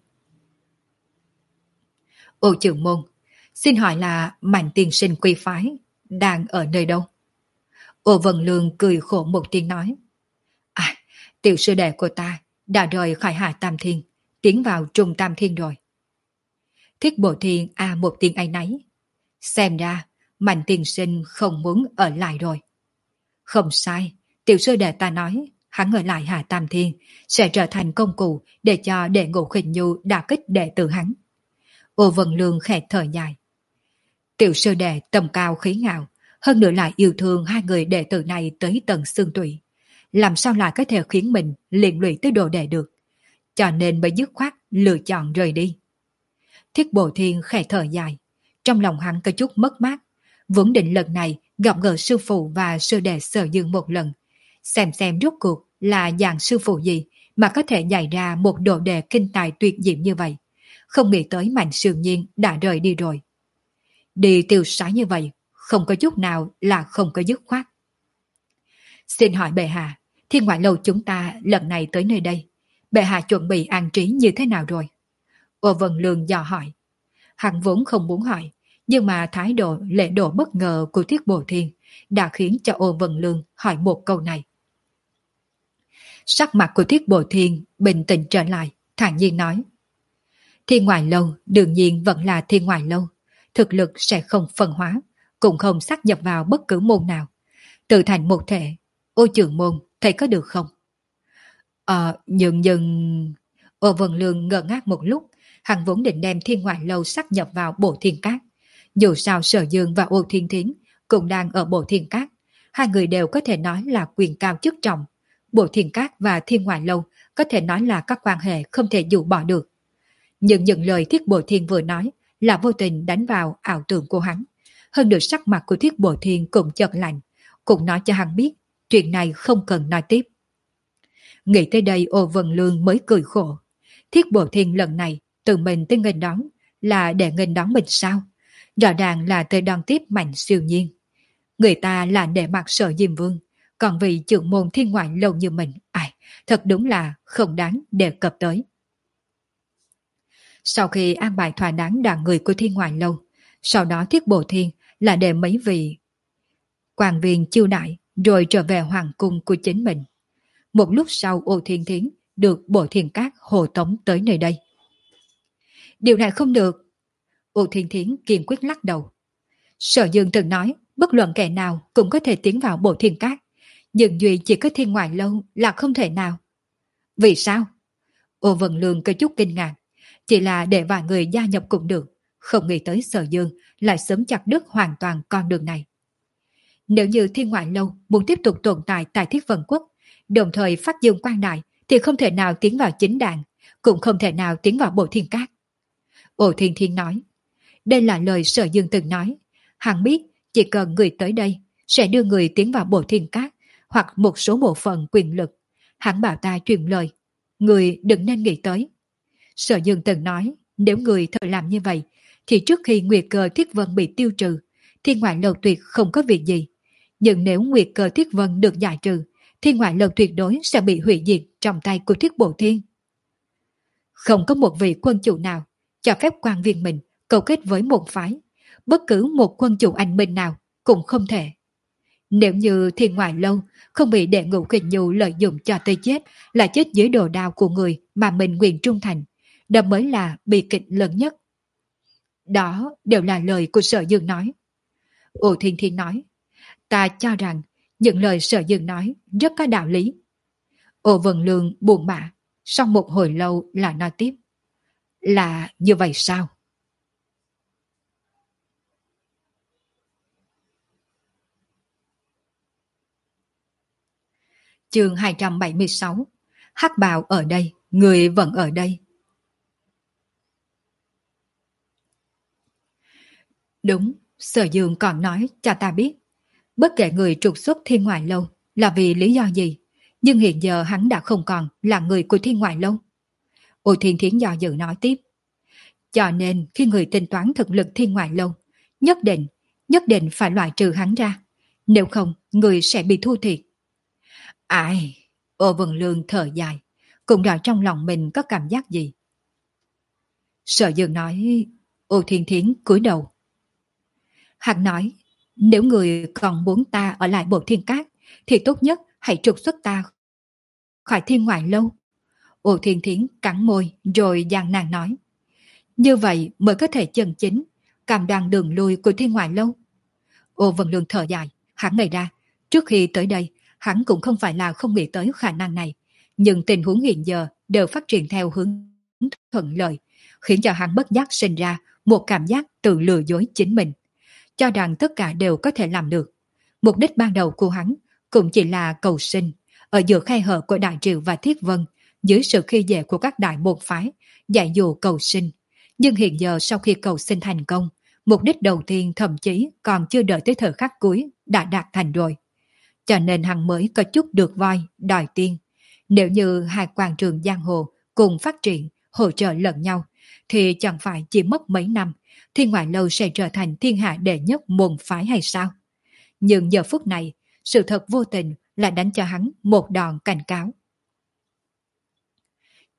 Ô trưởng môn, xin hỏi là Mạnh tiên sinh quy phái đang ở nơi đâu? Ô Vân Lương cười khổ một tiếng nói. À, tiểu sư đệ của ta đã rời khỏi Hạ Tam Thiên, tiến vào Trung Tam Thiên rồi. Thiết Bộ Thiên à một tiếng ấy nấy. Xem ra, Mạnh tiên sinh không muốn ở lại rồi. Không sai, tiểu sư đệ ta nói, hắn ở lại Hạ Tam Thiên sẽ trở thành công cụ để cho đệ Ngũ Khinh Nhu đả kích đệ tử hắn. Ô Vân Lương khẽ thở dài. Tiểu sư đệ tầm cao khí ngạo, hơn nữa lại yêu thương hai người đệ tử này tới tận xương tủy. Làm sao lại có thể khiến mình liên lụy tới đồ đệ được? Cho nên mới dứt khoát lựa chọn rời đi. Thiết Bộ Thiên khẽ thở dài, trong lòng hắn có chút mất mát, vốn định lần này gặp gỡ sư phụ và sư đệ Sở Dương một lần, xem xem rốt cuộc là dạng sư phụ gì mà có thể dạy ra một đồ đệ kinh tài tuyệt diệm như vậy. Không nghĩ tới Mạnh Sương Nhiên đã rời đi rồi. Đi tiêu sái như vậy, không có chút nào là không có dứt khoát. Xin hỏi bệ hạ, Thiên Ngoại Lâu chúng ta lần này tới nơi đây, bệ hạ chuẩn bị an trí như thế nào rồi? Ô Vân Lương dò hỏi. Hắn vốn không muốn hỏi, nhưng mà thái độ lễ độ bất ngờ của Thiết Bồ Thiên đã khiến cho Ô Vân Lương hỏi một câu này. Sắc mặt của Thiết Bồ Thiên bình tĩnh trở lại, thản nhiên nói. Thiên Ngoại Lâu đương nhiên vẫn là Thiên Ngoại Lâu, thực lực sẽ không phân hóa, cũng không sát nhập vào bất cứ môn nào. Tự thành một thể, Ô Trường Môn thấy có được không? Ờ, nhưng nhưng... Ô Vân Lương ngơ ngác một lúc, hắn vốn định đem Thiên Ngoại Lâu sát nhập vào Bộ Thiên Cát. Dù sao Sở Dương và Ô Thiên Thiến cũng đang ở Bộ Thiên Cát, hai người đều có thể nói là quyền cao chức trọng. Bộ Thiên Cát và Thiên Ngoại Lâu có thể nói là các quan hệ không thể dụ bỏ được. Nhưng những lời Thiết Bộ Thiên vừa nói là vô tình đánh vào ảo tưởng của hắn. Hơn được sắc mặt của Thiết Bộ Thiên cũng chợt lạnh, cũng nói cho hắn biết chuyện này không cần nói tiếp. Nghĩ tới đây Ô Vân Lương mới cười khổ. Thiết Bộ Thiên lần này tự mình tới nghênh đón là để nghênh đón mình sao? Rõ ràng là tới đón tiếp Mạnh Siêu Nhiên. Người ta là để mặc Sở Diêm Vương, còn vì trưởng môn Thiên Ngoại Lâu như mình, ai, thật đúng là không đáng đề cập tới. Sau khi an bài thỏa đáng đoàn người của Thiên Ngoại Lâu, sau đó Thiết Bộ Thiên là để mấy vị quan viên chiêu đại rồi trở về hoàng cung của chính mình. Một lúc sau Ô Thiên Thiến được Bộ Thiên Cát hộ tống tới nơi đây. Điều này không được. Ô Thiên Thiến kiên quyết lắc đầu. Sở Dương từng nói bất luận kẻ nào cũng có thể tiến vào Bộ Thiên Cát, nhưng duy chỉ có Thiên Ngoại Lâu là không thể nào. Vì sao? Ô Vân Lương có chút kinh ngạc. Chỉ là để vài người gia nhập cũng được, không nghĩ tới Sở Dương lại sớm chặt đứt hoàn toàn con đường này. Nếu như Thiên Ngoại Lâu muốn tiếp tục tồn tại tại Thiết Vân Quốc, đồng thời phát dương quang đại, thì không thể nào tiến vào chính đảng, cũng không thể nào tiến vào Bộ Thiên Cát. Ô Thiên Thiên nói, đây là lời Sở Dương từng nói. Hắn biết chỉ cần người tới đây sẽ đưa người tiến vào Bộ Thiên Cát hoặc một số bộ phận quyền lực. Hắn bảo ta truyền lời, người đừng nên nghĩ tới. Sở Dương từng nói, nếu người thật làm như vậy, thì trước khi nguyệt cơ Thiết Vân bị tiêu trừ, Thiên Ngoại Lâu tuyệt không có việc gì. Nhưng nếu nguyệt cơ Thiết Vân được giải trừ, Thiên Ngoại Lâu tuyệt đối sẽ bị hủy diệt trong tay của Thiết Bộ Thiên. Không có một vị quân chủ nào cho phép quan viên mình cầu kết với một phái, bất cứ một quân chủ anh minh nào cũng không thể. Nếu như Thiên Ngoại Lâu không bị đệ ngũ kình nhu lợi dụng cho tới chết, là chết dưới đồ đao của người mà mình nguyện trung thành, đó mới là bi kịch lớn nhất. Đó đều là lời của Sở Dương nói. Ô Thiên Thiên nói, ta cho rằng những lời Sở Dương nói rất có đạo lý. Ô Vân Lương buồn bã, sau một hồi lâu là nói tiếp. Là như vậy sao? Chương hai trăm bảy mươi sáu. Hắc bào ở đây, người vẫn ở đây. Đúng, Sở Dương còn nói cho ta biết, bất kể người trục xuất Thiên Ngoại Lâu là vì lý do gì, nhưng hiện giờ hắn đã không còn là người của Thiên Ngoại Lâu. Ô Thiên Thiến do dự nói tiếp. Cho nên khi người tính toán thực lực Thiên Ngoại Lâu, nhất định, nhất định phải loại trừ hắn ra. Nếu không, người sẽ bị thua thiệt. Ai? Ô Vân Lương thở dài, cũng rõ trong lòng mình có cảm giác gì. Sở Dương nói. Ô Thiên Thiến cúi đầu. Hắn nói, nếu người còn muốn ta ở lại Bộ Thiên Cát, thì tốt nhất hãy trục xuất ta khỏi Thiên Ngoại Lâu. Ô Thiên Thiến cắn môi rồi gian nan nói. Như vậy mới có thể chân chính cam đoan đường lui của Thiên Ngoại Lâu. Ô Vân Lương thở dài, hắn ngây ra. Trước khi tới đây, hắn cũng không phải là không nghĩ tới khả năng này, nhưng tình huống hiện giờ đều phát triển theo hướng thuận lợi, khiến cho hắn bất giác sinh ra một cảm giác tự lừa dối chính mình, cho rằng tất cả đều có thể làm được. Mục đích ban đầu của hắn cũng chỉ là cầu sinh, ở giữa khe hở của Đại Triều và Thiết Vân, dưới sự khi dễ của các đại môn phái, dạy dỗ cầu sinh. Nhưng hiện giờ sau khi cầu sinh thành công, mục đích đầu tiên thậm chí còn chưa đợi tới thời khắc cuối đã đạt thành rồi. Cho nên hắn mới có chút được voi, đòi tiên. Nếu như hai quan trường giang hồ cùng phát triển, hỗ trợ lẫn nhau, thì chẳng phải chỉ mất mấy năm, Thiên Ngoại Lâu sẽ trở thành thiên hạ đệ nhất môn phái hay sao? Nhưng giờ phút này, sự thật vô tình là đánh cho hắn một đòn cảnh cáo.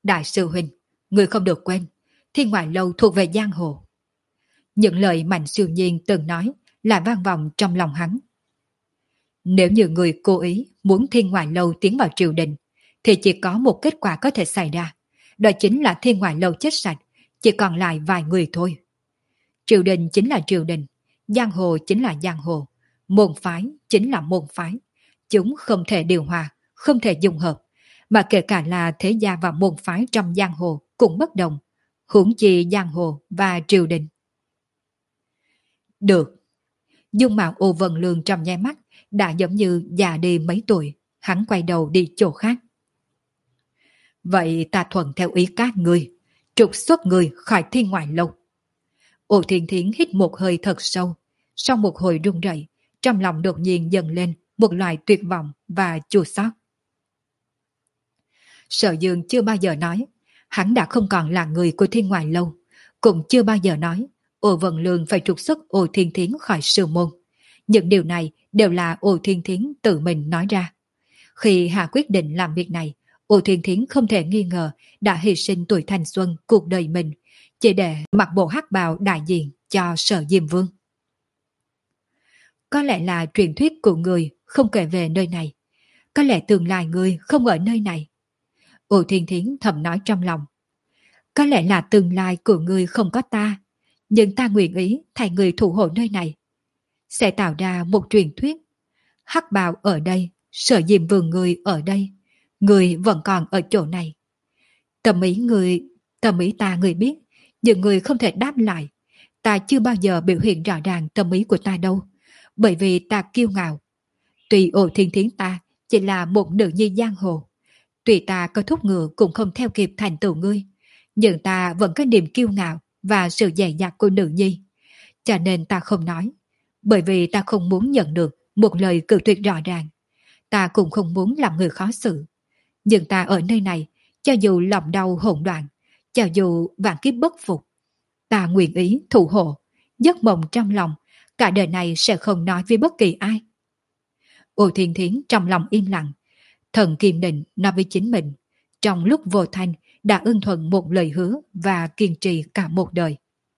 Đại sư huynh, người không được quên, Thiên Ngoại Lâu thuộc về giang hồ. Những lời Mạnh Siêu Nhiên từng nói lại vang vọng trong lòng hắn. Nếu như người cố ý muốn Thiên Ngoại Lâu tiến vào triều đình, thì chỉ có một kết quả có thể xảy ra, đó chính là Thiên Ngoại Lâu chết sạch, chỉ còn lại vài người thôi. Triều đình chính là triều đình, giang hồ chính là giang hồ, môn phái chính là môn phái. Chúng không thể điều hòa, không thể dung hợp, mà kể cả là thế gia và môn phái trong giang hồ cũng bất đồng, huống chi giang hồ và triều đình. Được. Dung mạo Ô Vân Lương trong nháy mắt đã giống như già đi mấy tuổi, hắn quay đầu đi chỗ khác. Vậy ta thuận theo ý các người, trục xuất người khỏi Thiên Ngoại Lâu. Ô Thiên Thiến hít một hơi thật sâu, sau một hồi run rẩy, trong lòng đột nhiên dần lên một loại tuyệt vọng và chua xót. Sở Dương chưa bao giờ nói hắn đã không còn là người của Thiên Ngoại Lâu, cũng chưa bao giờ nói Ô Vân Lương phải trục xuất Ô Thiên Thiến khỏi sư môn. Những điều này đều là Ô Thiên Thiến tự mình nói ra. Khi hạ quyết định làm việc này, Ô Thiên Thiến không thể nghi ngờ đã hy sinh tuổi thanh xuân cuộc đời mình chỉ để mặc bộ hắc bào đại diện cho Sở Diêm Vương. Có lẽ là truyền thuyết của người không kể về nơi này, có lẽ tương lai người không ở nơi này. Ô Thiên Thiến thầm nói trong lòng. Có lẽ là tương lai của người không có ta, nhưng ta nguyện ý thay người thủ hộ nơi này. Sẽ tạo ra một truyền thuyết. Hắc bào ở đây, Sở Diêm Vương người ở đây, người vẫn còn ở chỗ này. Tâm ý người, tâm ý ta người biết, nhưng người không thể đáp lại. Ta chưa bao giờ biểu hiện rõ ràng tâm ý của ta đâu, bởi vì ta kiêu ngạo. Tuy Ô Thiên Thiến ta chỉ là một nữ nhi giang hồ, tuy ta có thúc ngựa cũng không theo kịp thành tựu ngươi, nhưng ta vẫn có niềm kiêu ngạo và sự dè dặt của nữ nhi. Cho nên ta không nói, bởi vì ta không muốn nhận được một lời cự tuyệt rõ ràng. Ta cũng không muốn làm người khó xử. Nhưng ta ở nơi này, cho dù lòng đau hỗn loạn, cho dù vạn kiếp bất phục, ta nguyện ý thủ hộ, giấc mộng trong lòng, cả đời này sẽ không nói với bất kỳ ai. Ô Thiên Thiến trong lòng im lặng, thần kiên định nói với chính mình, trong lúc vô thanh đã ưng thuận một lời hứa và kiên trì cả một đời.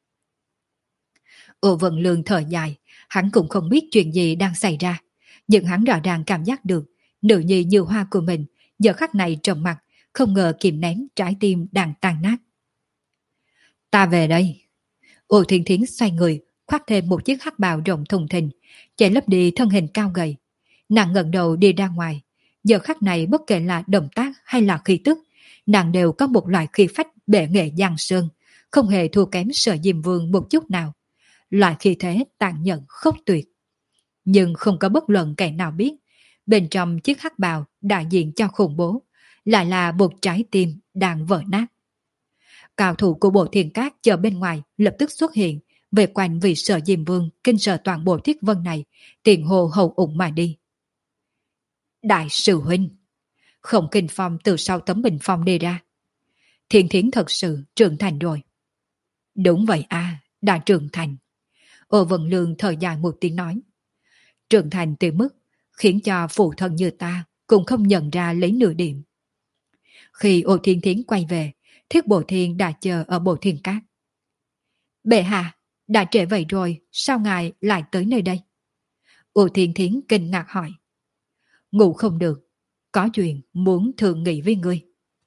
Ô Vân Lương thở dài, hắn cũng không biết chuyện gì đang xảy ra, nhưng hắn rõ ràng cảm giác được nữ nhi như hoa của mình giờ khắc này trầm mặt, không ngờ kìm nén trái tim đang tan nát. Ta về đây. Ô Thiên Thiến xoay người, khoác thêm một chiếc hắc bào rộng thùng thình, che lấp đi thân hình cao gầy. Nàng ngẩng đầu đi ra ngoài. Giờ khắc này bất kể là động tác hay là khí tức, nàng đều có một loại khí phách bệ nghệ giang sơn, không hề thua kém Sở Diêm Vương một chút nào. Loại khí thế tàn nhẫn khốc tuyệt. Nhưng không có bất luận kẻ nào biết, bên trong chiếc hắc bào đại diện cho khủng bố, lại là một trái tim đang vỡ nát. Cao thủ của Bộ Thiên Cát chờ bên ngoài lập tức xuất hiện, về quanh vị Sở Diêm Vương kinh sợ toàn bộ thiết vân này, tiền hồ hầu ủng mà đi. Đại sư huynh! Khổng Kinh Phong từ sau tấm bình phong đi ra. Thiên Thiến thật sự trưởng thành rồi. Đúng vậy à, đã trưởng thành. Ô Vân Lương thở dài một tiếng nói. Trưởng thành từ mức khiến cho phụ thân như ta cũng không nhận ra lấy nửa điểm. Khi Ô Thiên Thiến quay về, Thiết Bộ Thiên đã chờ ở Bộ Thiên Cát. Bệ hạ, đã trễ vậy rồi, sao ngài lại tới nơi đây? Ô Thiên Thiến kinh ngạc hỏi. Ngủ không được, có chuyện muốn thương nghị với ngươi.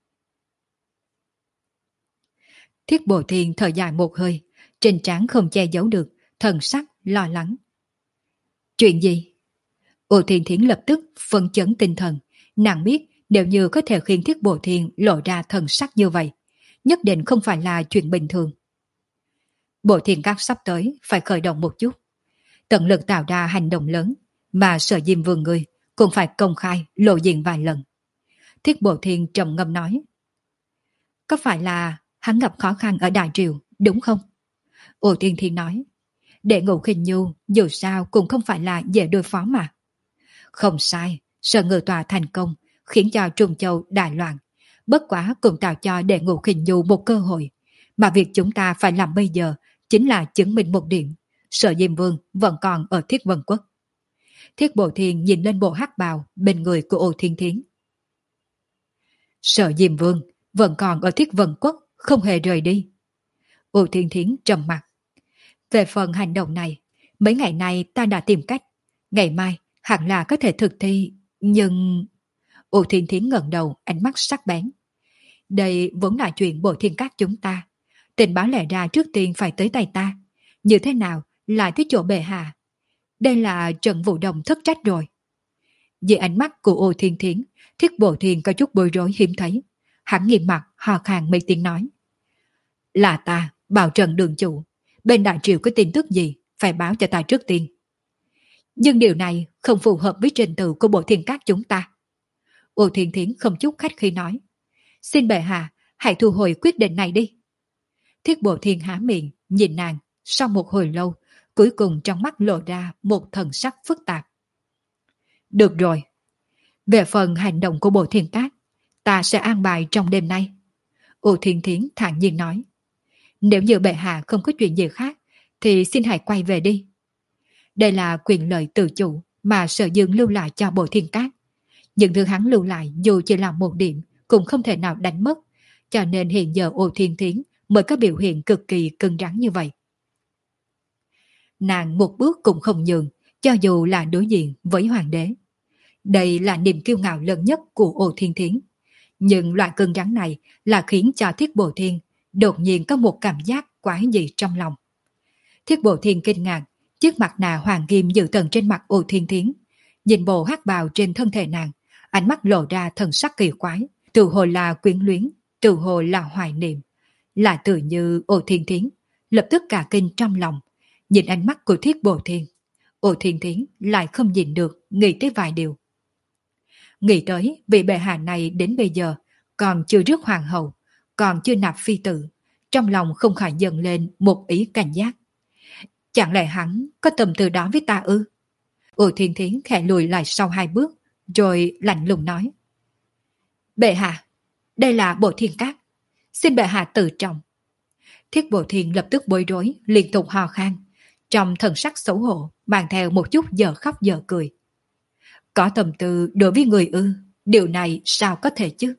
Thiết Bộ Thiên thở dài một hơi, trên trán không che giấu được, thần sắc lo lắng. Chuyện gì? Ô Thiên Thiến lập tức phân chấn tinh thần, nàng biết nếu như có thể khiến Thiết Bộ Thiên lộ ra thần sắc như vậy, nhất định không phải là chuyện bình thường. Bộ Thiên Các sắp tới phải khởi động một chút, tận lực tạo ra hành động lớn, mà Sở Diêm Vương người cũng phải công khai lộ diện vài lần. Thiết Bộ Thiên trầm ngâm nói. Có phải là hắn gặp khó khăn ở Đại Triều, đúng không? Ô Thiên Thiên nói. Để Ngũ Khinh Nhu dù sao cũng không phải là dễ đối phó mà. Không sai, Sở Ngự Tòa thành công khiến cho Trung Châu đại loạn, bất quá cũng tạo cho Đệ Ngũ Khinh Nhu một cơ hội, mà việc chúng ta phải làm bây giờ chính là chứng minh một điểm, Sở Diêm Vương vẫn còn ở Thiết Vân Quốc. Thiết Bộ Thiên nhìn lên bộ hắc bào bên người của Ô Thiên Thiến. Sở Diêm Vương vẫn còn ở Thiết Vân Quốc, không hề rời đi. U Thiên Thiến trầm mặt. Về phần hành động này, mấy ngày nay ta đã tìm cách. Ngày mai hẳn là có thể thực thi, nhưng... U Thiên Thiến ngẩng đầu, ánh mắt sắc bén. Đây vốn là chuyện Bộ Thiên Các chúng ta. Tình báo lẽ ra trước tiên phải tới tay ta. Như thế nào lại tới chỗ bệ hạ? Đây là Trần Vũ Đồng thất trách rồi. Dưới ánh mắt của U Thiên Thiến, Thiết Bộ Thiên có chút bối rối hiếm thấy. Hắn nghiêm mặt, hò khàn mấy tiếng nói. Là ta, bảo Trần đường chủ. Bên Đại Triều có tin tức gì, phải báo cho ta trước tiên. Nhưng điều này không phù hợp với trình tự của Bộ Thiên Các chúng ta. U Thiên Thiến không chút khách khi nói. Xin bệ hạ, hãy thu hồi quyết định này đi. Thiết Bộ Thiên há miệng, nhìn nàng, sau một hồi lâu, cuối cùng trong mắt lộ ra một thần sắc phức tạp. Được rồi. Về phần hành động của Bộ Thiên Các, ta sẽ an bài trong đêm nay. U Thiên Thiến thản nhiên nói. Nếu như bệ hạ không có chuyện gì khác, thì xin hãy quay về đi. Đây là quyền lợi tự chủ mà Sở Dương lưu lại cho Bộ Thiên Các. Những thứ hắn lưu lại dù chỉ là một điểm cũng không thể nào đánh mất, cho nên hiện giờ U Thiên Thiến mới có biểu hiện cực kỳ cứng rắn như vậy. Nàng một bước cũng không nhường, cho dù là đối diện với hoàng đế. Đây là niềm kiêu ngạo lớn nhất của U Thiên Thiến. Nhưng loại cứng rắn này là khiến cho Thiết Bộ Thiên đột nhiên có một cảm giác quái dị trong lòng. Thiết Bộ Thiên kinh ngạc, chiếc mặt nạ hoàng kim dự tận trên mặt U Thiên Thiến. Nhìn bộ hắc bào trên thân thể nàng, ánh mắt lộ ra thần sắc kỳ quái, từ hồi là quyến luyến, từ hồi là hoài niệm. Là tự như U Thiên Thiến, lập tức cả kinh trong lòng, nhìn ánh mắt của Thiết Bộ Thiên. U Thiên Thiến lại không nhìn được, nghĩ tới vài điều. Nghĩ tới vị bệ hạ này đến bây giờ còn chưa rước hoàng hậu, còn chưa nạp phi tử, trong lòng không khỏi dần lên một ý cảnh giác. Chẳng lẽ hắn có tầm từ đó với ta ư? U Thiên Thiến khẽ lùi lại sau hai bước, rồi lạnh lùng nói. Bệ hạ, đây là Bộ Thiên Các, xin bệ hạ tự trọng. Thiết Bộ Thiên lập tức bối rối, liên tục hò khan, trong thần sắc xấu hổ, mang theo một chút giờ khóc giờ cười. Có tâm tư đối với người ư, điều này sao có thể chứ?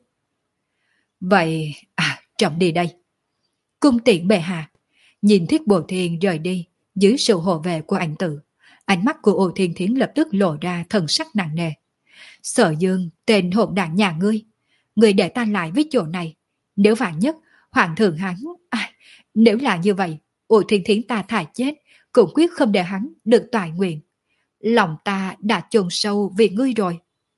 Vậy, à, trọng đi đây. Cung tiễn bệ hạ, nhìn Thiết Bộ Thiên rời đi, dưới sự hộ vệ của ảnh tử, ánh mắt của U Thiên Thiến lập tức lộ ra thần sắc nặng nề. Sở Dương, tên hỗn đản nhà ngươi, ngươi để ta lại với chỗ này. Nếu vạn nhất, hoàng thượng hắn, à, nếu là như vậy, U Thiên Thiến ta thà chết, cũng quyết không để hắn được toại nguyện. Lòng ta đã chôn sâu vì ngươi rồi.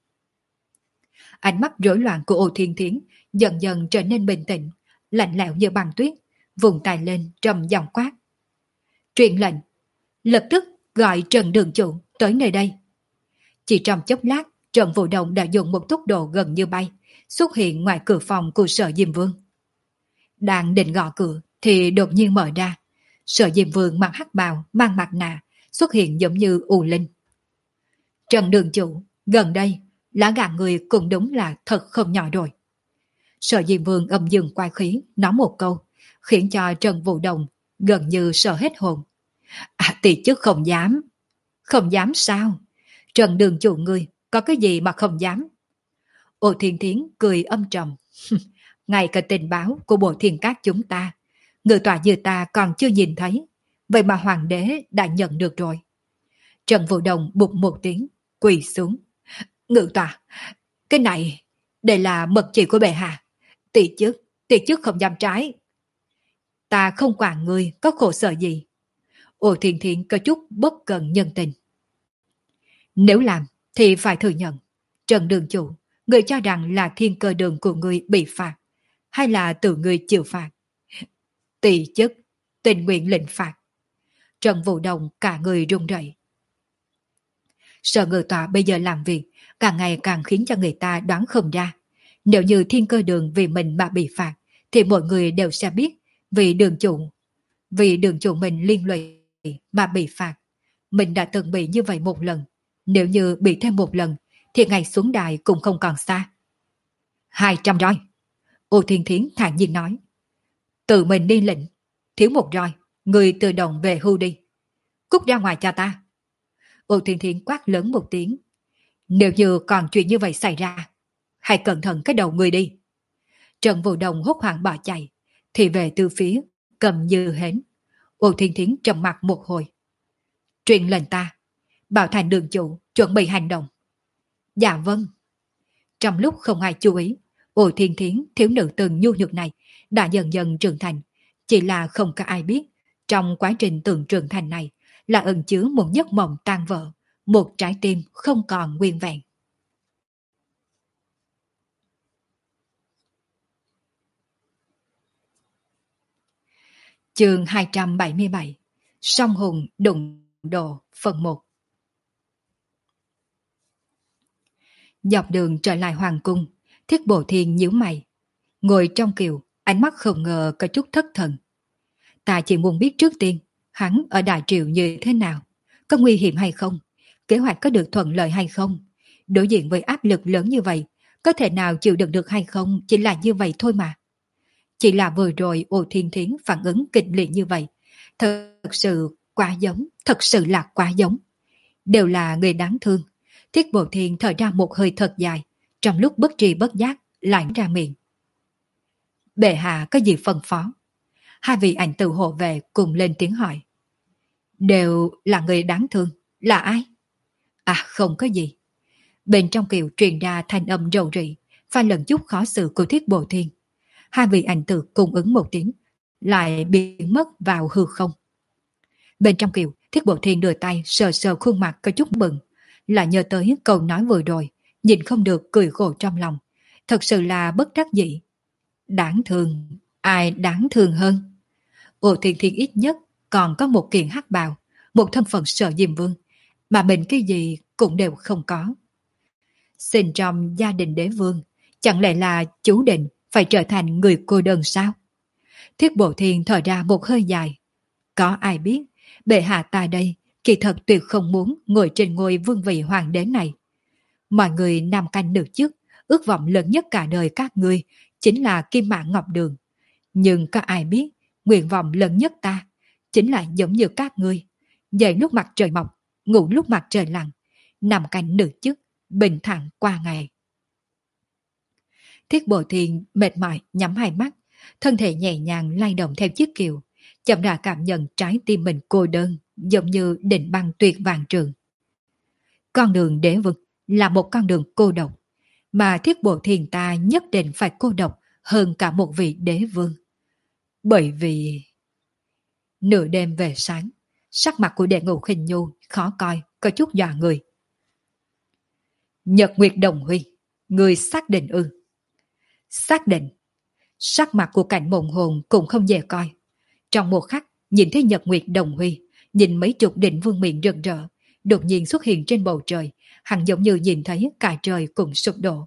Ánh mắt rối loạn của U Thiên Thiến dần dần trở nên bình tĩnh, lạnh lẽo như băng tuyết, vùng tay lên trầm giọng quát. Truyền lệnh, lập tức gọi Trần đường chủ tới nơi đây. Chỉ trong chốc lát, Trần Vũ Đồng đã dùng một tốc độ gần như bay, xuất hiện ngoài cửa phòng của Sở Diêm Vương. Đang định gõ cửa thì đột nhiên mở ra. Sở Diêm Vương mặc hắc bào, mang mặt nạ, xuất hiện giống như U Linh. Trần đường chủ, gần đây, lá gà người cũng đúng là thật không nhỏ rồi. Sở Diêm Vương âm dương quay khí, nói một câu, khiến cho Trần Vũ Đồng gần như sợ hết hồn. À, tỷ chức không dám. Không dám sao? Trần đường chủ ngươi, có cái gì mà không dám? Ô Thiên Thiến cười âm trầm. Ngay cả tình báo của Bộ Thiên Các chúng ta, người tòa như ta còn chưa nhìn thấy, vậy mà hoàng đế đã nhận được rồi. Trần Vũ Đồng bụt một tiếng, quỳ xuống. Ngự tòa, cái này, đây là mật chỉ của bệ hạ. Tỷ chức, tỷ chức không dám trái. Ta không quản ngươi có khổ sở gì. Ô Thiên Thiến có chút bất cần nhân tình. Nếu làm thì phải thừa nhận. Trần đường chủ, người cho rằng là thiên cơ đường của người bị phạt, hay là tự người chịu phạt? Tỷ chức, tình nguyện lệnh phạt. Trần Vũ Đồng cả người run rẩy. Sở ngự tòa bây giờ làm việc càng ngày càng khiến cho người ta đoán không ra. Nếu như thiên cơ đường vì mình mà bị phạt, thì mọi người đều sẽ biết vì đường chủ, vì đường chủ mình liên lụy mà bị phạt. Mình đã từng bị như vậy một lần. Nếu như bị thêm một lần, thì ngày xuống đài cũng không còn xa. Hai trăm roi. Ô Thiên Thiến thản nhiên nói. Tự mình đi lệnh, thiếu một roi, người tự động về hưu đi. Cút ra ngoài cho ta. Ô Thiên Thiến quát lớn một tiếng. Nếu như còn chuyện như vậy xảy ra, hãy cẩn thận cái đầu người đi. Trần Vũ Đồng hốt hoảng bỏ chạy, thì về từ phía, cầm như hến. Ô Thiên Thiến trầm mặt một hồi. Truyền lệnh ta, bảo Thành đường chủ chuẩn bị hành động. Dạ vâng. Trong lúc không ai chú ý, Ô Thiên Thiến thiếu nữ từng nhu nhược này đã dần dần trưởng thành. Chỉ là không có ai biết, trong quá trình tưởng trưởng thành này là ẩn chứa một giấc mộng tan vỡ, một trái tim không còn nguyên vẹn. Chương hai trăm bảy mươi bảy. Song hùng đụng độ phần một. Dọc đường trở lại hoàng cung, Thiết Bộ Thiên nhíu mày, ngồi trong kiều, ánh mắt không ngờ có chút thất thần. Ta chỉ muốn biết trước tiên, hắn ở Đại Triệu như thế nào, có nguy hiểm hay không, kế hoạch có được thuận lợi hay không, đối diện với áp lực lớn như vậy, có thể nào chịu đựng được hay không, chỉ là như vậy thôi mà. Chỉ là vừa rồi Ô Thiên Thiến phản ứng kịch liệt như vậy, thật sự quá giống, thật sự là quá giống. Đều là người đáng thương. Thiết Bộ Thiên thở ra một hơi thật dài, trong lúc bất tri bất giác, lại ra miệng. Bệ hạ có gì phân phó? Hai vị ảnh tử hộ vệ cùng lên tiếng hỏi. Đều là người đáng thương, là ai? À không có gì. Bên trong kiều truyền ra thanh âm rầu rĩ, pha lần chút khó xử của Thiết Bộ Thiên. Hai vị ảnh tử cùng ứng một tiếng, lại biến mất vào hư không. Bên trong kiều, Thiết Bộ Thiên đưa tay sờ sờ khuôn mặt có chút bừng, lại nhớ tới câu nói vừa rồi, nhìn không được cười khổ trong lòng. Thật sự là bất đắc dĩ. Đáng thương, ai đáng thương hơn? Ô Thiên Thiên ít nhất còn có một kiện hắc bào, một thân phận Sở Diêm Vương, mà mình cái gì cũng đều không có. Sinh trong gia đình đế vương, chẳng lẽ là chú định phải trở thành người cô đơn sao? Thiết Bộ Thiên thở ra một hơi dài. Có ai biết, bệ hạ ta đây kỳ thật tuyệt không muốn ngồi trên ngôi vương vị hoàng đế này. Mọi người nam canh được chức, ước vọng lớn nhất cả đời các ngươi chính là Kim Mã Ngọc Đường. Nhưng có ai biết, nguyện vọng lớn nhất ta chính là giống như các ngươi, dậy lúc mặt trời mọc, ngủ lúc mặt trời lặn, nằm cạnh nữ chức, bình thản qua ngày. Thiết Bộ Thiên mệt mỏi nhắm hai mắt, thân thể nhẹ nhàng lay động theo chiếc kiều, chậm rãi cảm nhận trái tim mình cô đơn, giống như định băng tuyệt vàng trường. Con đường đế vực là một con đường cô độc, mà Thiết Bộ Thiên ta nhất định phải cô độc hơn cả một vị đế vương. Bởi vì... Nửa đêm về sáng, sắc mặt của Đệ Ngũ Khinh Nhu khó coi, có chút dọa người. Nhật Nguyệt Đồng Huy, người xác định ư? Xác định. Sắc mặt của Cảnh Mộng Hồn cũng không dễ coi. Trong một khắc, nhìn thấy Nhật Nguyệt Đồng Huy, nhìn mấy chục đỉnh vương miện rực rỡ, đột nhiên xuất hiện trên bầu trời, hẳn giống như nhìn thấy cả trời cũng sụp đổ.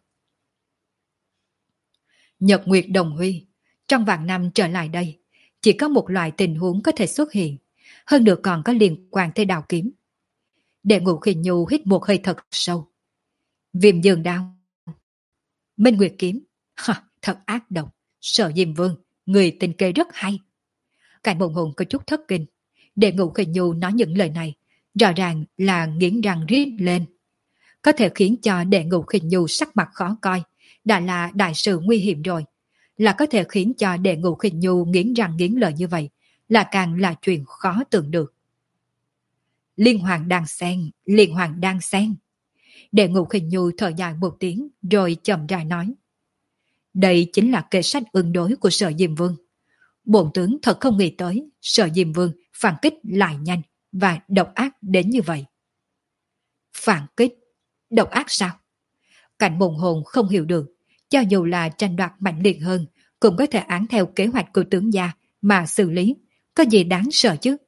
Nhật Nguyệt Đồng Huy, trong vạn năm trở lại đây, chỉ có một loại tình huống có thể xuất hiện, hơn nữa còn có liên quan tới đào kiếm. Đệ Ngũ Khinh Nhu hít một hơi thật sâu. Viêm dương đao. Minh Nguyệt kiếm. Ha, thật ác độc. Sở Diêm Vương, người tình kê rất hay. Cảnh Mộng Hồn có chút thất kinh. Đệ Ngũ Khinh Nhu nói những lời này, rõ ràng là nghiến răng rít lên. Có thể khiến cho Đệ Ngũ Khinh Nhu sắc mặt khó coi, đã là đại sự nguy hiểm rồi. Là có thể khiến cho Đệ Ngũ Khinh Nhu nghiến răng nghiến lợi như vậy, là càng là chuyện khó tưởng được. Liên Hoàng đang xen, Liên Hoàng đang xen. Đệ Ngũ Khinh Nhu thở dài một tiếng rồi chậm rãi nói. Đây chính là kế sách ứng đối của Sở Diêm Vương. Bổn tướng thật không nghĩ tới Sở Diêm Vương phản kích lại nhanh và độc ác đến như vậy. Phản kích? Độc ác sao? Cảnh Mộng Hồn không hiểu được, cho dù là tranh đoạt mạnh liệt hơn, cũng có thể án theo kế hoạch của tướng gia mà xử lý, có gì đáng sợ chứ?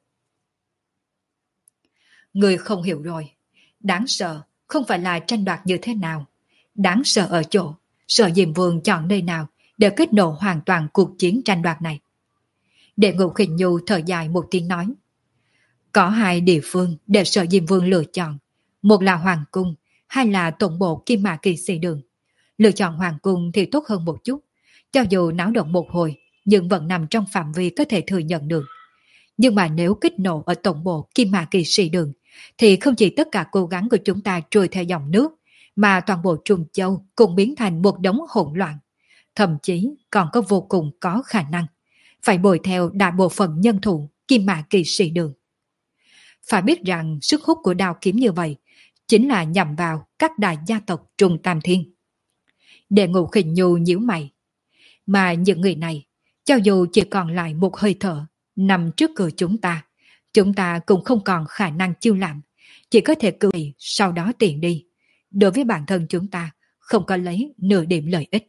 Người không hiểu rồi, đáng sợ không phải là tranh đoạt như thế nào, đáng sợ ở chỗ Sở Diêm Vương chọn nơi nào để kết nổ hoàn toàn cuộc chiến tranh đoạt này. Đệ Ngũ Khinh Nhu thở dài một tiếng nói. Có hai địa phương để Sở Diêm Vương lựa chọn, một là Hoàng Cung, hai là tổng bộ Kim Mã Kỳ Sĩ Đường. Lựa chọn Hoàng Cung thì tốt hơn một chút, cho dù náo động một hồi, nhưng vẫn nằm trong phạm vi có thể thừa nhận được. Nhưng mà nếu kích nổ ở tổng bộ Kim Mã Kỳ Sĩ Đường, thì không chỉ tất cả cố gắng của chúng ta trôi theo dòng nước, mà toàn bộ Trung Châu cũng biến thành một đống hỗn loạn. thậm chí còn có vô cùng có khả năng phải bồi theo đại bộ phận nhân thủ Kim Mã Kỵ Sĩ Đường. Phải biết rằng sức hút của đao kiếm như vậy chính là nhằm vào các đại gia tộc Trung Tam Thiên. Đệ Ngũ Khinh Nhu nhíu mày, mà những người này, cho dù chỉ còn lại một hơi thở nằm trước cửa chúng ta, chúng ta cũng không còn khả năng chiêu làm, chỉ có thể cười sau đó tiện đi. Đối với bản thân chúng ta, không có lấy nửa điểm lợi ích.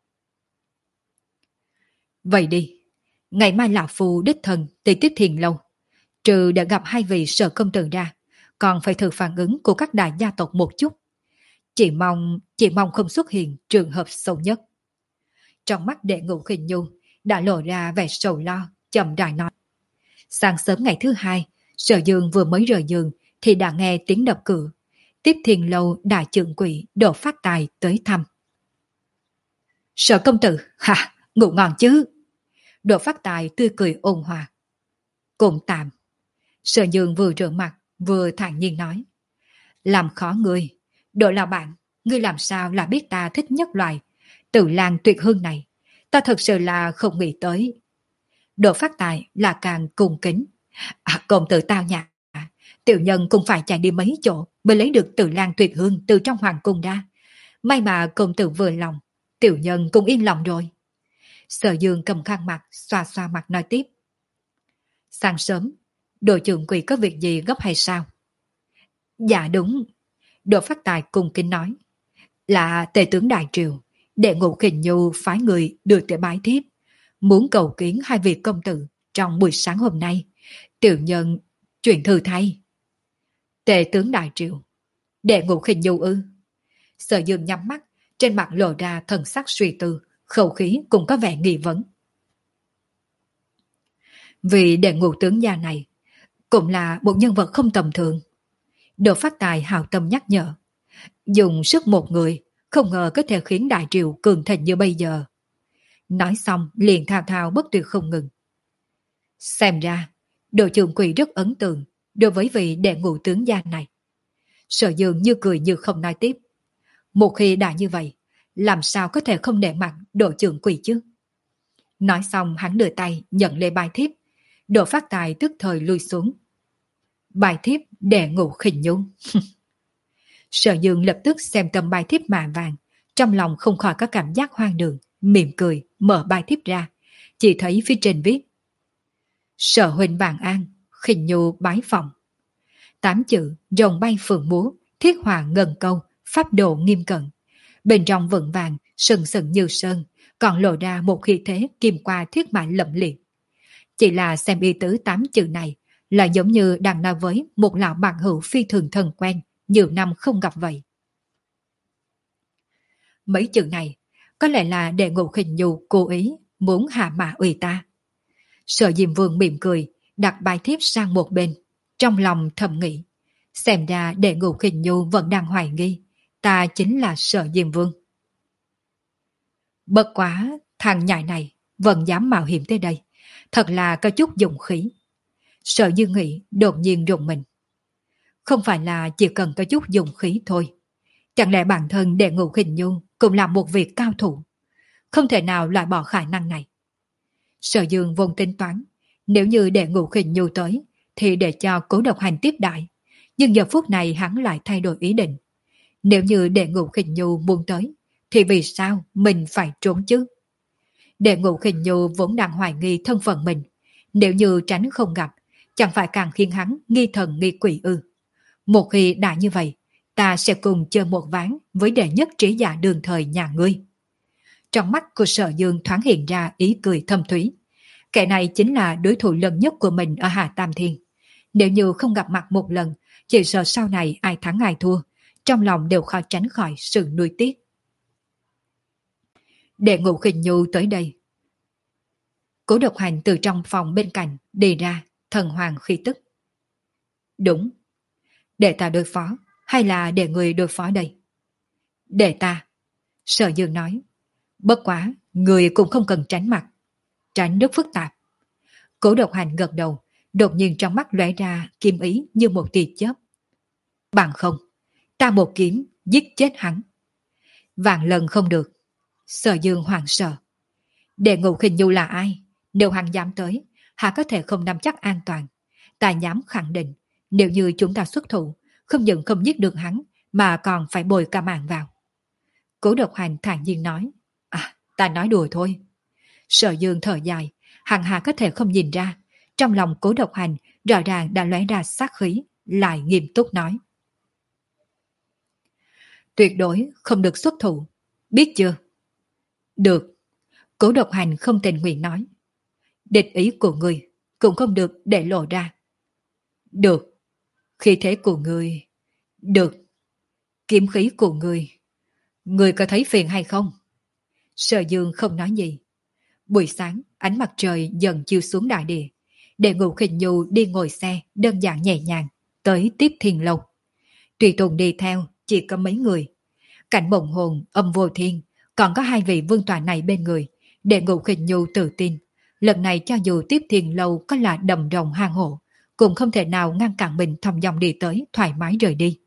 Vậy đi, ngày mai lão phu đích thân tới Tiếp Thiền Lâu, trừ đã gặp hai vị Sở công tử ra, còn phải thử phản ứng của các đại gia tộc một chút. Chỉ mong, chỉ mong không xuất hiện trường hợp xấu nhất. Trong mắt Đệ Ngũ Khinh Nhu đã lộ ra vẻ sầu lo, chậm rãi nói. Sáng sớm ngày thứ hai, Sở Dương vừa mới rời giường thì đã nghe tiếng đập cửa. Tiếp Thiền Lâu đại trưởng quỹ Đỗ Phát Tài tới thăm. Sở công tử, hả, ngủ ngon chứ? Đỗ Phát Tài tươi cười ôn hòa. Cũng tạm. Sở Dương vừa rửa mặt, vừa thản nhiên nói. Làm khó ngươi, Đỗ lão bạn, ngươi làm sao là biết ta thích nhất loại Tử Lan Tuyệt Hương này? Ta thật sự là không nghĩ tới. Đỗ Phát Tài là càng cung kính. À, công tử tao nhã, tiểu nhân cũng phải chạy đi mấy chỗ mới lấy được Tử Lan Tuyệt Hương từ trong hoàng cung ra. May mà công tử vừa lòng, tiểu nhân cũng yên lòng rồi. Sở Dương cầm khăn mặt, xoa xoa mặt nói tiếp. Sáng sớm, đội trưởng quỷ có việc gì gấp hay sao? Dạ đúng. Đỗ Phát Tài cung kính nói. Là tề tướng Đại Triều, Đệ Ngũ Khinh Nhu phái người đưa tới bái thiếp, muốn cầu kiến hai vị công tử trong buổi sáng hôm nay. Tiểu nhân chuyển thư thay. Tề tướng Đại Triều, Đệ Ngũ Khinh Nhu ư? Sở Dương nhắm mắt, trên mặt lộ ra thần sắc suy tư, khẩu khí cũng có vẻ nghi vấn. Vì Đệ Ngũ tướng gia này cũng là một nhân vật không tầm thường. Đỗ Phát Tài hào tâm nhắc nhở. Dùng sức một người, không ngờ có thể khiến Đại Triều cường thịnh như bây giờ. Nói xong liền thao thao bất tuyệt không ngừng. Xem ra, đội trưởng quỷ rất ấn tượng đối với vị Đệ Ngũ tướng gia này. Sở Dương như cười như không nói tiếp. Một khi đã như vậy, làm sao có thể không nể mặt đội trưởng quỷ chứ? Nói xong hắn đưa tay nhận lấy bài thiếp. Đỗ Phát Tài tức thời lui xuống. Bài thiếp Đệ Ngũ Khinh Nhu. Sở Dương lập tức xem tấm bài thiếp mạ vàng, trong lòng không khỏi có cảm giác hoang đường, mỉm cười, mở bài thiếp ra, chỉ thấy phía trên viết. Sở huynh vàng an, Khinh Nhu bái phòng. Tám chữ, rồng bay phượng múa, thiết hòa ngân câu, pháp độ nghiêm cẩn. Bên trong vững vàng, sừng sừng như sơn, còn lộ ra một khí thế kim qua thiết mã lẫm liệt. Chỉ là xem ý tứ tám chữ này, là giống như đang nói với một lão bạn hữu phi thường thân quen, nhiều năm không gặp vậy. Mấy chữ này, có lẽ là Đệ Ngũ Khinh Nhu cố ý muốn hạ mã ủy ta. Sở Diêm Vương mỉm cười, đặt bài thiếp sang một bên, trong lòng thầm nghĩ. Xem ra Đệ Ngũ Khinh Nhu vẫn đang hoài nghi, ta chính là Sở Diêm Vương. Bất quá, thằng nhãi này vẫn dám mạo hiểm tới đây, thật là có chút dụng khí. Sở Dương nghĩ đột nhiên rùng mình. Không phải là chỉ cần có chút dùng khí thôi. Chẳng lẽ bản thân Đệ Ngũ Khinh Nhu cũng là một việc cao thủ? Không thể nào loại bỏ khả năng này. Sở Dương vốn tính toán, nếu như Đệ Ngũ Khinh Nhu tới, thì để cho Cố Độc Hành tiếp đại. Nhưng giờ phút này hắn lại thay đổi ý định. Nếu như Đệ Ngũ Khinh Nhu muốn tới, thì vì sao mình phải trốn chứ? Đệ Ngũ Khinh Nhu vốn đang hoài nghi thân phận mình. Nếu như tránh không gặp, chẳng phải càng khiến hắn nghi thần nghi quỷ ư? Một khi đã như vậy, ta sẽ cùng chơi một ván với đệ nhất trí giả đường thời nhà ngươi. Trong mắt của Sở Dương thoáng hiện ra ý cười thâm thúy. Kẻ này chính là đối thủ lớn nhất của mình ở Hà Tam Thiên. Nếu như không gặp mặt một lần, chỉ sợ sau này ai thắng ai thua, trong lòng đều khó tránh khỏi sự nuối tiếc. Đệ Ngũ Khinh Nhu tới đây. Cố Độc Hành từ trong phòng bên cạnh đi ra, thần hoàng khí tức. Đúng. Để ta đối phó, hay là để người đối phó đây? Để ta. Sở Dương nói. Bất quá, người cũng không cần tránh mặt. Tránh rất phức tạp. Cố Độc Hành gật đầu, đột nhiên trong mắt lóe ra kim ý như một tia chớp. Bằng không, ta một kiếm giết chết hắn. Vạn lần không được. Sở Dương hoảng sợ. Đệ ngũ khinh nhu là ai? Nếu hắn dám tới, hắn có thể không nắm chắc an toàn. Ta dám khẳng định, nếu như chúng ta xuất thủ, không những không giết được hắn, mà còn phải bồi cả mạng vào. Cố Độc Hành thản nhiên nói. À, ta nói đùa thôi. Sở Dương thở dài, hằng hà có thể không nhìn ra. Trong lòng Cố Độc Hành rõ ràng đã lóe ra sát khí, lại nghiêm túc nói. Tuyệt đối không được xuất thủ, biết chưa? Được. Cố Độc Hành không tình nguyện nói. Địch ý của người cũng không được để lộ ra. Được. Khí thế của người. Được. Kiếm khí của người. Người có thấy phiền hay không? Sở Dương không nói gì. Buổi sáng, ánh mặt trời dần chiếu xuống đại địa. Đệ Ngũ Khinh Nhu đi ngồi xe đơn giản nhẹ nhàng tới tiếp Thiên Lâu. Tùy tùng đi theo chỉ có mấy người. Cảnh Mộng Hồn, Âm Vô Thiên, còn có hai vị vương tọa này bên người. Đệ Ngũ Khinh Nhu tự tin, lần này cho dù tiếp Thiên Lâu có là đầm rồng hang hổ, cũng không thể nào ngăn cản mình thong dong đi tới, thoải mái rời đi.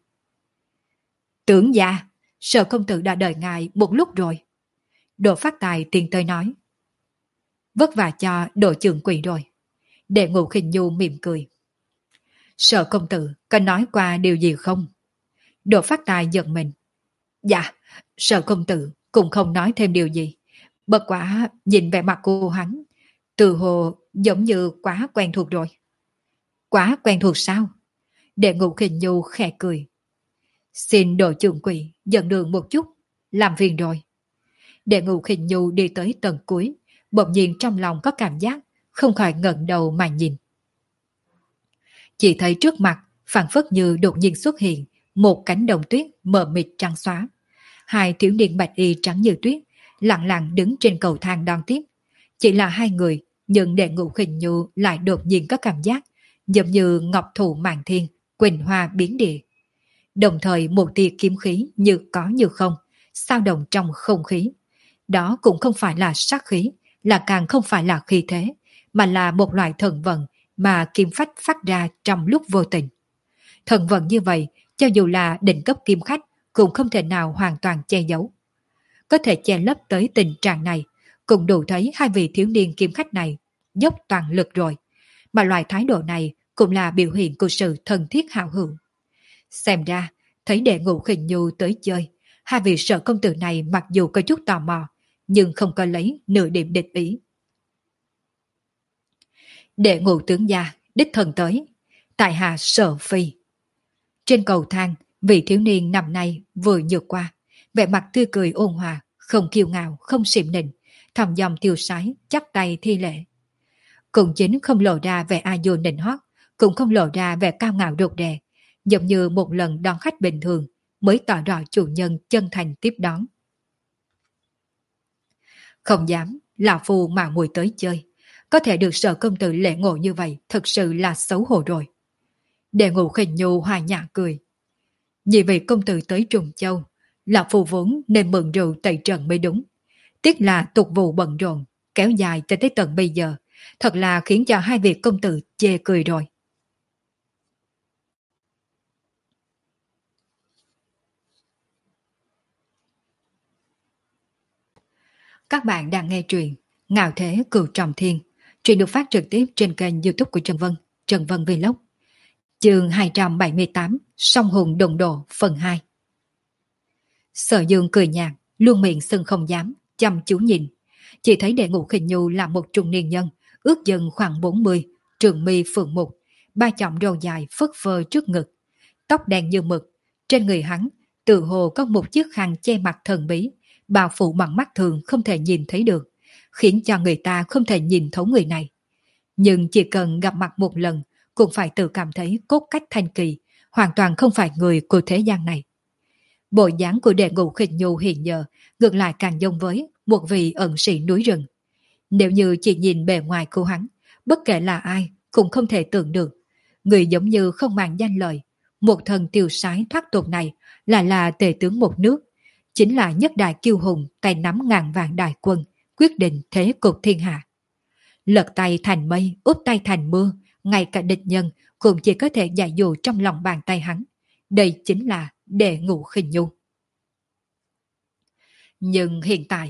Tưởng gia, Sở công tử đã đợi ngài một lúc rồi. Đỗ Phát Tài tiến tới nói. Vất vả cho Đỗ trưởng quỷ rồi. Đệ Ngũ Khinh Nhu mỉm cười. Sở công tử có nói qua điều gì không? Đỗ Phát Tài giận mình. Dạ, Sở công tử cũng không nói thêm điều gì. Bất quả nhìn vẻ mặt của hắn, từ hồ giống như quá quen thuộc rồi. Quá quen thuộc sao? Đệ Ngũ Khinh Nhu khẽ cười. Xin Đỗ trưởng quỷ dẫn đường một chút, làm phiền rồi. Đệ Ngũ Khinh Nhu đi tới tầng cuối, bỗng nhiên trong lòng có cảm giác, không khỏi ngẩng đầu mà nhìn. Chỉ thấy trước mặt, phảng phất như đột nhiên xuất hiện, một cánh đồng tuyết mờ mịt trắng xóa. Hai thiếu niên bạch y trắng như tuyết, lặng lặng đứng trên cầu thang đón tiếp. Chỉ là hai người, nhưng Đệ Ngũ Khinh Nhu lại đột nhiên có cảm giác, giống như ngọc thụ mạn thiên, quỳnh hoa biến địa. Đồng thời một tia kiếm khí như có như không, sao động trong không khí. Đó cũng không phải là sát khí, là càng không phải là khí thế, mà là một loại thần vận mà kim phách phát ra trong lúc vô tình. Thần vận như vậy, cho dù là đỉnh cấp kim khách, cũng không thể nào hoàn toàn che giấu. Có thể che lấp tới tình trạng này, cũng đủ thấy hai vị thiếu niên kim khách này dốc toàn lực rồi. Mà loại thái độ này cũng là biểu hiện của sự thân thiết hảo hữu. Xem ra, thấy Đệ Ngũ Khinh Nhu tới chơi, hai vị Sở công tử này mặc dù có chút tò mò, nhưng không có lấy nửa điểm địch ý. Đệ Ngũ tướng gia đích thân tới, tại hạ Sở Phi. Trên cầu thang, vị thiếu niên nằm nay vừa nhược qua, vẻ mặt tươi cười ôn hòa, không kiêu ngạo, không xỉm nịnh, thầm dòng tiêu sái, chắp tay thi lễ. Cũng chính không lộ ra vẻ a dô nịnh hót, cũng không lộ ra vẻ cao ngạo đột đè, giống như một lần đón khách bình thường mới tỏ rõ chủ nhân chân thành tiếp đón. Không dám, lão phu mà mùi tới chơi, có thể được Sở công tử lễ ngộ như vậy thật sự là xấu hổ rồi. Đệ Ngũ Khinh Nhu hòa nhã cười. Vì vị công tử tới Trùng Châu, lão phu vốn nên mượn rượu tẩy trần mới đúng. Tiếc là tục vụ bận rộn, kéo dài tới tới tận bây giờ, thật là khiến cho hai vị công tử chê cười rồi. Các bạn đang nghe truyện Ngạo Thế Cửu Trọng Thiên. Truyện được phát trực tiếp trên kênh YouTube của Trần Vân, Trần Vân Vlog. Chương hai trăm bảy mươi tám, Song Hùng Đồng Độ phần hai. Sở Dương cười nhạt, luôn miệng sưng không dám, chăm chú nhìn. Chỉ thấy Đệ Ngũ Khinh Nhu là một trung niên nhân, ước chừng khoảng bốn mươi, trường mi phượng mục, ba chỏm râu dài phất phơ trước ngực, tóc đen như mực. Trên người hắn, tự hồ có một chiếc khăn che mặt thần bí, bao phủ bằng mắt thường không thể nhìn thấy được, khiến cho người ta không thể nhìn thấu người này. Nhưng chỉ cần gặp mặt một lần, cũng phải tự cảm thấy cốt cách thanh kỳ, hoàn toàn không phải người của thế gian này. Bộ dáng của Đệ Ngũ Khinh Nhu hiện giờ ngược lại càng giống với một vị ẩn sĩ núi rừng. Nếu như chỉ nhìn bề ngoài của hắn, bất kể là ai cũng không thể tưởng được. Người giống như không màng danh lợi, một thần tiêu sái thoát tục này là là tể tướng một nước, chính là nhất đại kiêu hùng tay nắm ngàn vạn đại quân, quyết định thế cục thiên hạ. Lật tay thành mây, úp tay thành mưa, ngay cả địch nhân cũng chỉ có thể giải dụ trong lòng bàn tay hắn. Đây chính là Đệ Ngũ Khinh Nhu. Nhưng hiện tại,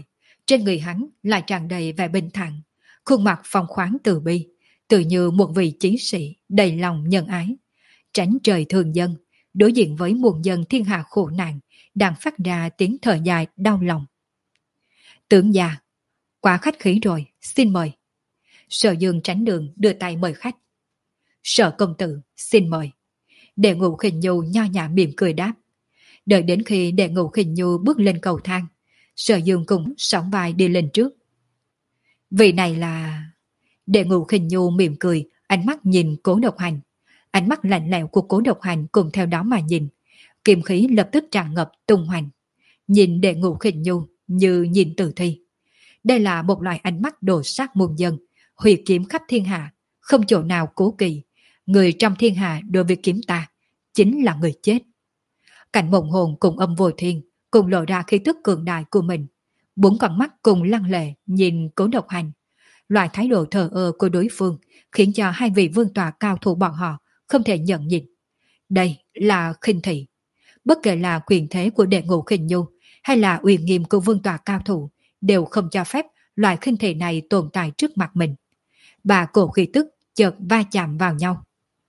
trên người hắn lại tràn đầy vẻ bình thản, khuôn mặt phong khoáng từ bi, tự như một vị chiến sĩ đầy lòng nhân ái, tránh trời thường dân, đối diện với muôn dân thiên hạ khổ nạn, đang phát ra tiếng thở dài đau lòng. Tướng gia, quá khách khí rồi, xin mời. Sở Dương tránh đường đưa tay mời khách. Sở công tử, xin mời. Đệ Ngũ Khinh Nhu nho nhã mỉm cười đáp. Đợi đến khi Đệ Ngũ Khinh Nhu bước lên cầu thang, Sở Dương cũng sóng vai đi lên trước. Vị này là... Đệ Ngũ Khinh Nhu mỉm cười, ánh mắt nhìn Cố Độc Hành. Ánh mắt lạnh lẽo của Cố Độc Hành cùng theo đó mà nhìn. Kim khí lập tức tràn ngập tung hoành. Nhìn Đệ Ngũ Khinh Nhu như nhìn tử thi. Đây là một loại ánh mắt đồ sát muôn dân, huy kiếm khắp thiên hạ, không chỗ nào cố kỵ. Người trong thiên hạ đối với kiếm ta chính là người chết. Cảnh Mộng Hồn cùng Âm Vô Thiên cùng lộ ra khí tức cường đại của mình. Bốn con mắt cùng lăng lệ nhìn Cố Độc Hành. Loại thái độ thờ ơ của đối phương khiến cho hai vị vương tọa cao thủ bọn họ không thể nhận nhìn. Đây là khinh thị. Bất kể là quyền thế của Đệ Ngũ Khinh Nhu hay là uy nghiêm của vương tọa cao thủ đều không cho phép loại khinh thị này tồn tại trước mặt mình. Ba cổ khí tức chợt va chạm vào nhau.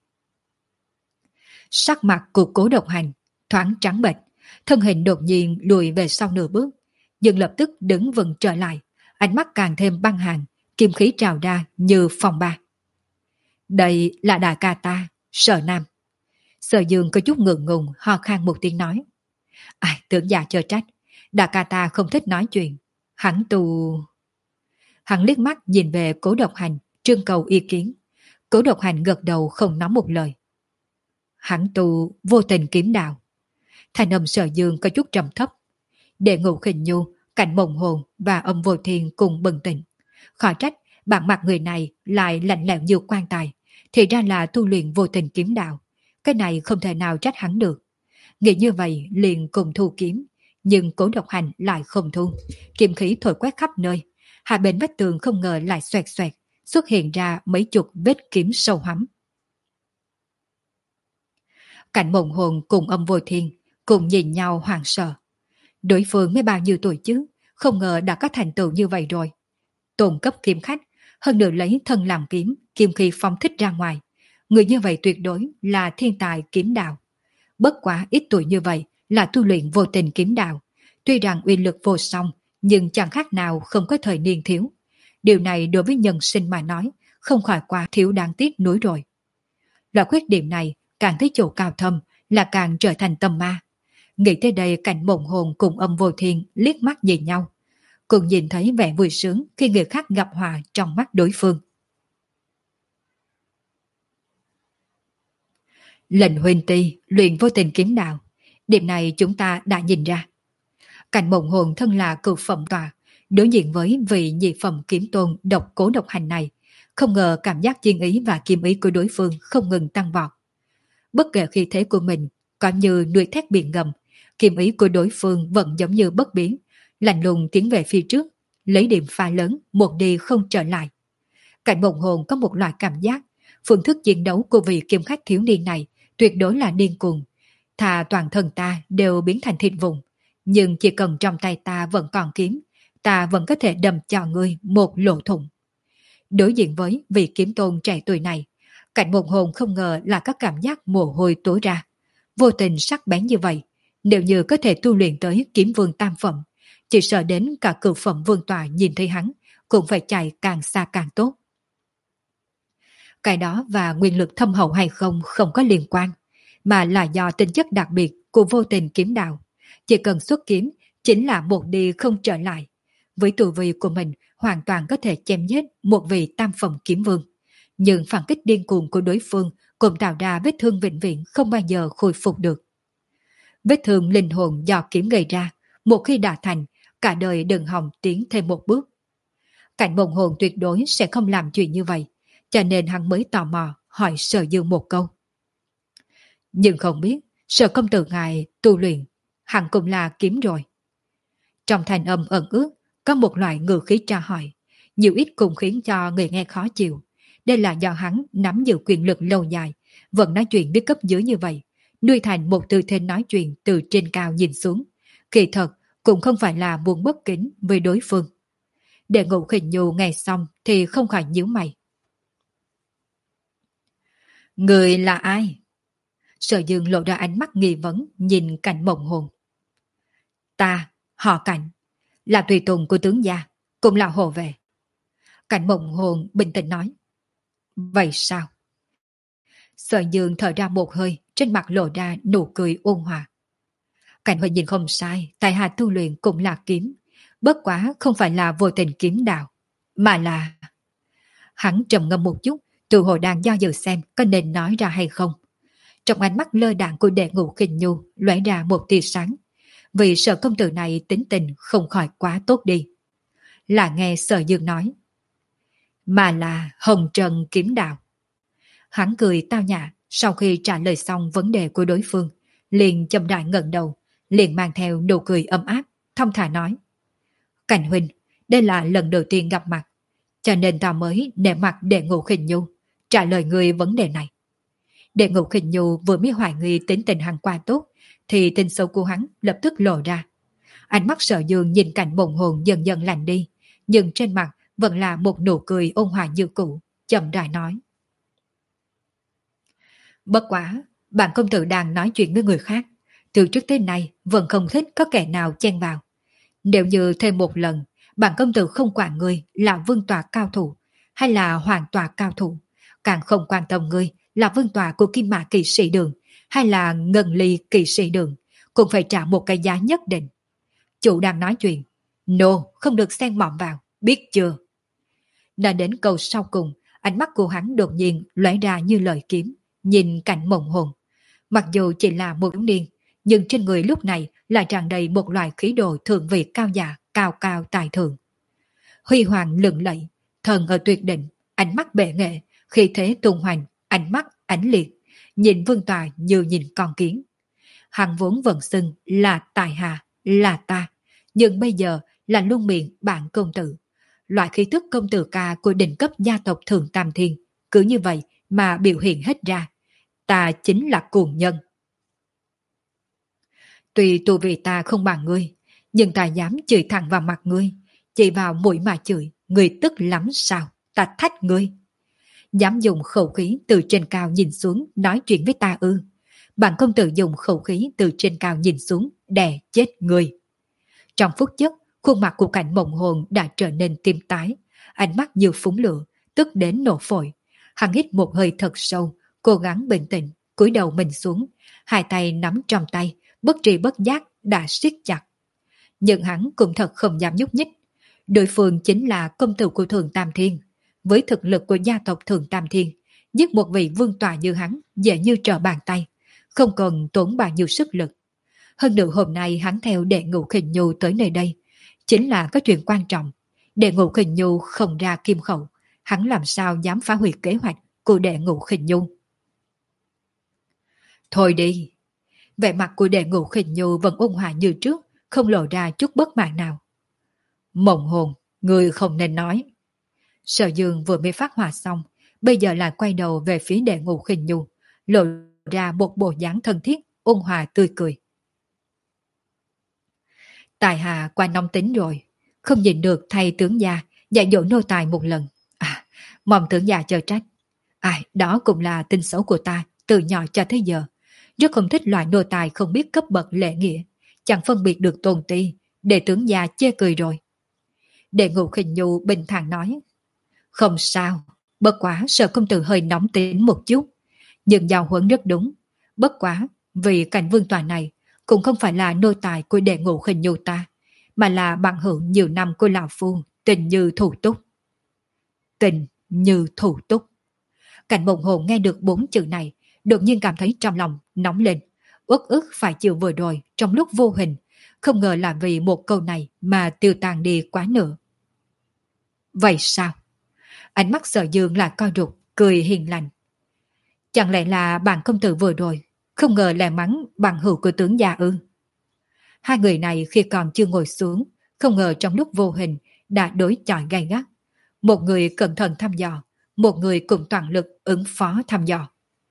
Sắc mặt của Cố Độc Hành thoáng trắng bệch, thân hình đột nhiên lùi về sau nửa bước, nhưng lập tức đứng vững trở lại, ánh mắt càng thêm băng hàn, kim khí trào ra như phong ba. Đây là đại ca ta, Sở Nam. Sở Dương có chút ngượng ngùng ho khan một tiếng nói. Ai, tưởng già chờ trách, đại ca ta không thích nói chuyện. Hắn tu... Hắn liếc mắt nhìn về Cố Độc Hành, trưng cầu ý kiến. Cố Độc Hành gật đầu không nói một lời. Hắn tu vô tình kiếm đạo. Thanh âm Sở Dương có chút trầm thấp. Đệ Ngũ Khinh Nhu, Cảnh Mộng Hồn và Âm Vô Thiên cùng bừng tỉnh. Khỏi trách bản mặt người này lại lạnh lẽo như quan tài, thì ra là tu luyện vô tình kiếm đạo. Cái này không thể nào trách hắn được. Nghĩ như vậy liền cùng thu kiếm, nhưng Cố Độc Hành lại không thu. Kiếm khí thổi quét khắp nơi, hai bên vách tường không ngờ lại xoẹt xoẹt, xuất hiện ra mấy chục vết kiếm sâu hắm. Cảnh Mộng Hồn cùng Âm Vô Thiên cùng nhìn nhau hoảng sợ. Đối phương mới bao nhiêu tuổi chứ, không ngờ đã có thành tựu như vậy rồi. Tôn cấp kiếm khách, hơn nữa lấy thân làm kiếm, kiếm khí phong thích ra ngoài. Người như vậy tuyệt đối là thiên tài kiếm đạo. Bất quá ít tuổi như vậy là tu luyện vô tình kiếm đạo. Tuy rằng uy lực vô song, nhưng chẳng khác nào không có thời niên thiếu. Điều này đối với nhân sinh mà nói, không khỏi quá thiếu đáng tiếc nuối rồi. Loại khuyết điểm này càng thấy chỗ cao thâm là càng trở thành tâm ma. Nghĩ tới đây, Cảnh Mộng Hồn cùng Âm Vô Thiên liếc mắt nhìn nhau, cùng nhìn thấy vẻ vui sướng khi người khác gặp họa trong mắt đối phương. Lệnh huynh ti luyện vô tình kiếm đạo, điểm này chúng ta đã nhìn ra. Cảnh Mộng Hồn thân là cửu phẩm tòa, đối diện với vị nhị phẩm kiếm tôn độc Cố Độc Hành này, không ngờ cảm giác chiến ý và kiếm ý của đối phương không ngừng tăng vọt. Bất kể khí thế của mình có như núi thét biển ngầm, kiếm ý của đối phương vẫn giống như bất biến, lạnh lùng tiến về phía trước, lấy điểm pha lớn, một đi không trở lại. Cảnh Mộng Hồn có một loại cảm giác, phương thức chiến đấu của vị kiếm khách thiếu niên này tuyệt đối là điên cuồng. Thà toàn thân ta đều biến thành thịt vụn, nhưng chỉ cần trong tay ta vẫn còn kiếm, ta vẫn có thể đâm cho ngươi một lỗ thủng. Đối diện với vị kiếm tôn trẻ tuổi này, Cảnh Mộng Hồn không ngờ là có cảm giác mồ hôi túa ra. Vô tình sắc bén như vậy, nếu như có thể tu luyện tới kiếm vương tam phẩm, chỉ sợ đến cả cửu phẩm vương tọa nhìn thấy hắn cũng phải chạy càng xa càng tốt. Cái đó và nguyên lực thâm hậu hay không không có liên quan, mà là do tính chất đặc biệt của vô tình kiếm đạo. Chỉ cần xuất kiếm chính là một đi không trở lại. Với tu vi của mình hoàn toàn có thể chém giết một vị tam phẩm kiếm vương. Nhưng phản kích điên cuồng của đối phương cũng tạo ra vết thương vĩnh viễn không bao giờ khôi phục được. Vết thương linh hồn do kiếm gây ra, một khi đã thành, cả đời đừng hòng tiến thêm một bước. Cảnh Mộng Hồn tuyệt đối sẽ không làm chuyện như vậy, cho nên hắn mới tò mò hỏi Sở Dương một câu. Nhưng không biết Sở công tử ngài tu luyện hẳn cũng là kiếm rồi. Trong thanh âm ẩn ước có một loại ngữ khí tra hỏi, nhiều ít cũng khiến cho người nghe khó chịu. Đây là do hắn nắm giữ quyền lực lâu dài, vẫn nói chuyện biết cấp dưới như vậy, nuôi thành một tư thế nói chuyện từ trên cao nhìn xuống. Kỳ thật cũng không phải là muốn bất kính với đối phương. Đệ Ngũ Khinh Nhu nghe xong thì không khỏi nhíu mày. Người là ai? Sở Dương lộ ra ánh mắt nghi vấn nhìn Cảnh Mộng Hồn. Ta, họ Cảnh, là tùy tùng của tướng gia, cũng là hộ vệ. Cảnh Mộng Hồn bình tĩnh nói. Vậy sao? Sở Dương thở ra một hơi, trên mặt lộ ra nụ cười ôn hòa. Cảnh huynh nhìn không sai, tại hạ tu luyện cũng là kiếm, bất quá không phải là vô tình kiếm đạo, mà là... Hắn trầm ngâm một chút, tự hồ đang do dự xem có nên nói ra hay không. Trong ánh mắt lơ đãng của Đệ Ngũ Khinh Nhu lóe ra một tia sáng, vì Sở công tử này tính tình không khỏi quá tốt đi. Là nghe Sở Dương nói, mà là Hồng Trần kiếm đạo. Hắn cười tao nhã, sau khi trả lời xong vấn đề của đối phương, liền chậm rãi ngẩng đầu, liền mang theo nụ cười ấm áp, thong thả nói. Cảnh huynh, đây là lần đầu tiên gặp mặt, cho nên ta mới để mặt Đệ Ngũ Khinh Nhu trả lời người vấn đề này. Đệ Ngũ Khinh Nhu vừa mới hoài nghi tính tình hắn qua tốt, thì tình xấu của hắn lập tức lộ ra. Ánh mắt Sở Dương nhìn Cảnh Mộng Hồn dần dần lạnh đi, nhưng trên mặt vẫn là một nụ cười ôn hòa như cũ, chậm rãi nói. Bất quá, bản công tử đang nói chuyện với người khác, từ trước tới nay vẫn không thích có kẻ nào chen vào. Nếu như thêm một lần, bản công tử không quản ngươi là vương tòa cao thủ hay là hoàng tòa cao thủ, càng không quan tâm ngươi là vương tòa của Kim Mã Kỵ Sĩ Đường hay là Ngân Ly Kỵ Sĩ Đường, cũng phải trả một cái giá nhất định. Chủ đang nói chuyện, nô không được xen mỏm vào, biết chưa? Đã đến câu sau cùng, ánh mắt của hắn đột nhiên lóe ra như lời kiếm, nhìn Cảnh Mộng Hồn. Mặc dù chỉ là một thiếu niên, nhưng trên người lúc này lại tràn đầy một loại khí độ thượng vị cao giả, cao cao tài thượng. Huy hoàng lừng lẫy, thần ở tuyệt đỉnh, ánh mắt bệ nghệ, khí thế tung hoành, ánh mắt ánh liệt, nhìn vương tòa như nhìn con kiến. Hắn vốn vẫn xưng là tài hạ, là ta, nhưng bây giờ là luôn miệng bản công tử. Loại khí thức công tử ca của đỉnh cấp gia tộc Thường Tam Thiên, cứ như vậy mà biểu hiện hết ra. Ta chính là cuồng nhân. Tuy tu vì ta không bằng ngươi, nhưng ta dám chửi thẳng vào mặt ngươi, chỉ vào mũi mà chửi, ngươi tức lắm sao, ta thách ngươi. Dám dùng khẩu khí từ trên cao nhìn xuống nói chuyện với ta ư? Bản công tử dùng khẩu khí từ trên cao nhìn xuống đè chết ngươi. Trong phút chốc, khuôn mặt của Cảnh Mộng Hồn đã trở nên tím tái, ánh mắt như phúng lửa, tức đến nổ phổi. Hắn hít một hơi thật sâu, cố gắng bình tĩnh, cúi đầu mình xuống, hai tay nắm trong tay, bất tri bất giác đã siết chặt. Nhưng hắn cũng thật không dám nhúc nhích. Đối phương chính là công tử của Thường Tam Thiên. Với thực lực của gia tộc Thường Tam Thiên, giết một vị vương tọa như hắn dễ như trở bàn tay, không cần tốn bao nhiêu sức lực. Hơn nữa hôm nay hắn theo Đệ Ngũ Khinh Nhu tới nơi đây, chính là có chuyện quan trọng. Đệ Ngũ Khinh Nhu không ra kim khẩu, hắn làm sao dám phá hủy kế hoạch của Đệ Ngũ Khinh Nhu. Thôi đi. Vẻ mặt của Đệ Ngũ Khinh Nhu vẫn ôn hòa như trước, không lộ ra chút bất mãn nào. Mộng Hồn, người không nên nói. Sở Dương vừa mới phát hỏa xong, bây giờ lại quay đầu về phía Đệ Ngũ Khinh Nhu, lộ ra một bộ dáng thân thiết, ôn hòa tươi cười. Tài hạ qua nóng tính rồi, không nhìn được thầy tướng gia dạy dỗ nô tài một lần. À, mong tướng gia chờ trách. À, đó cũng là tin xấu của ta từ nhỏ cho tới giờ. Rất không thích loại nô tài không biết cấp bậc lễ nghĩa, chẳng phân biệt được tôn ti, để tướng gia chê cười rồi. Đệ Ngũ Khinh Nhu bình thản nói. Không sao, bất quá Sở công tử hơi nóng tính một chút, nhưng giao huấn rất đúng. Bất quá, vì cảnh vương tòa này cũng không phải là nô tài của Đệ Ngũ Khinh Nhu ta, mà là bạn hữu nhiều năm của lão phu, tình như thủ túc. Tình như thủ túc. Cảnh Mộng Hồn nghe được bốn chữ này, đột nhiên cảm thấy trong lòng nóng lên, uất ức phải chịu vừa rồi trong lúc vô hình, không ngờ là vì một câu này mà tiêu tàn đi quá nữa. Vậy sao? Ánh mắt Sở Dương là co rụt, cười hiền lành. Chẳng lẽ là bạn công tử vừa rồi không ngờ là mắng bằng hữu của tướng gia ư? Hai người này khi còn chưa ngồi xuống, không ngờ trong lúc vô hình đã đối chọi gay gắt. Một người cẩn thận thăm dò, một người cùng toàn lực ứng phó thăm dò.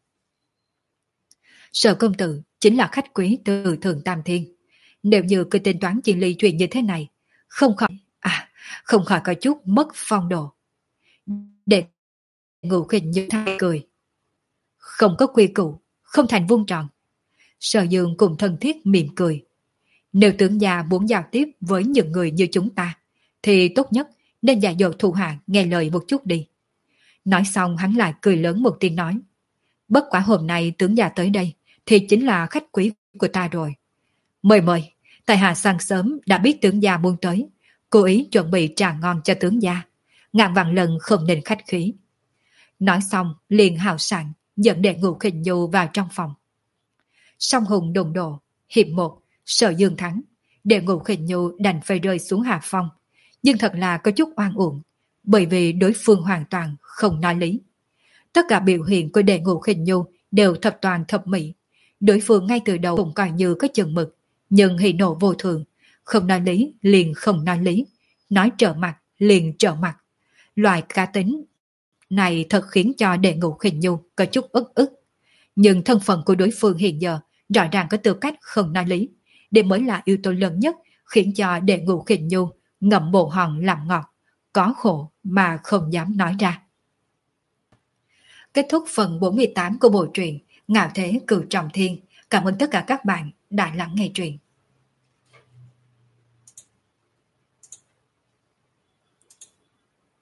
Sở công tử chính là khách quý từ Thường Tam Thiên. Nếu như cứ tính toán chuyện ly chuyện như thế này, không khỏi... À, không khỏi có chút mất phong độ. Đệ Ngũ Khinh Như thay cười. Không có quy củ, không thành vuông tròn. Sở Dương cùng thân thiết mỉm cười. Nếu tướng gia muốn giao tiếp với những người như chúng ta, thì tốt nhất nên dạy dỗ thủ hạ nghe lời một chút đi. Nói xong hắn lại cười lớn một tiếng nói. Bất quả hôm nay tướng gia tới đây, thì chính là khách quý của ta rồi. Mời mời, tại hạ sáng sớm đã biết tướng gia muốn tới, cố ý chuẩn bị trà ngon cho tướng gia. Ngàn vạn lần không nên khách khí. Nói xong liền hào sảng dẫn Đệ Ngũ Khinh Nhu vào trong phòng. Song hùng đụng độ, hiệp một, Sở Dương thắng. Đệ Ngũ Khinh Nhu đành phải rơi xuống hạ phong, nhưng thật là có chút oan uổng, bởi vì đối phương hoàn toàn không nói lý. Tất cả biểu hiện của Đệ Ngũ Khinh Nhu đều thập toàn thập mỹ. Đối phương ngay từ đầu cũng coi như có chừng mực, nhưng hỉ nộ vô thường, không nói lý liền không nói lý, nói trở mặt liền trở mặt. Loại cá tính này thật khiến cho Đệ Ngũ Khinh Nhu có chút ức ức. Nhưng thân phận của đối phương hiện giờ rõ ràng có tư cách không nói lý, đây mới là yếu tố lớn nhất khiến cho Đệ Ngũ Khinh Nhu ngậm bồ hòn làm ngọt, có khổ mà không dám nói ra. Kết thúc phần bốn mươi tám của bộ truyện Ngạo Thế Cửu Trọng Thiên. Cảm ơn tất cả các bạn đã lắng nghe truyện.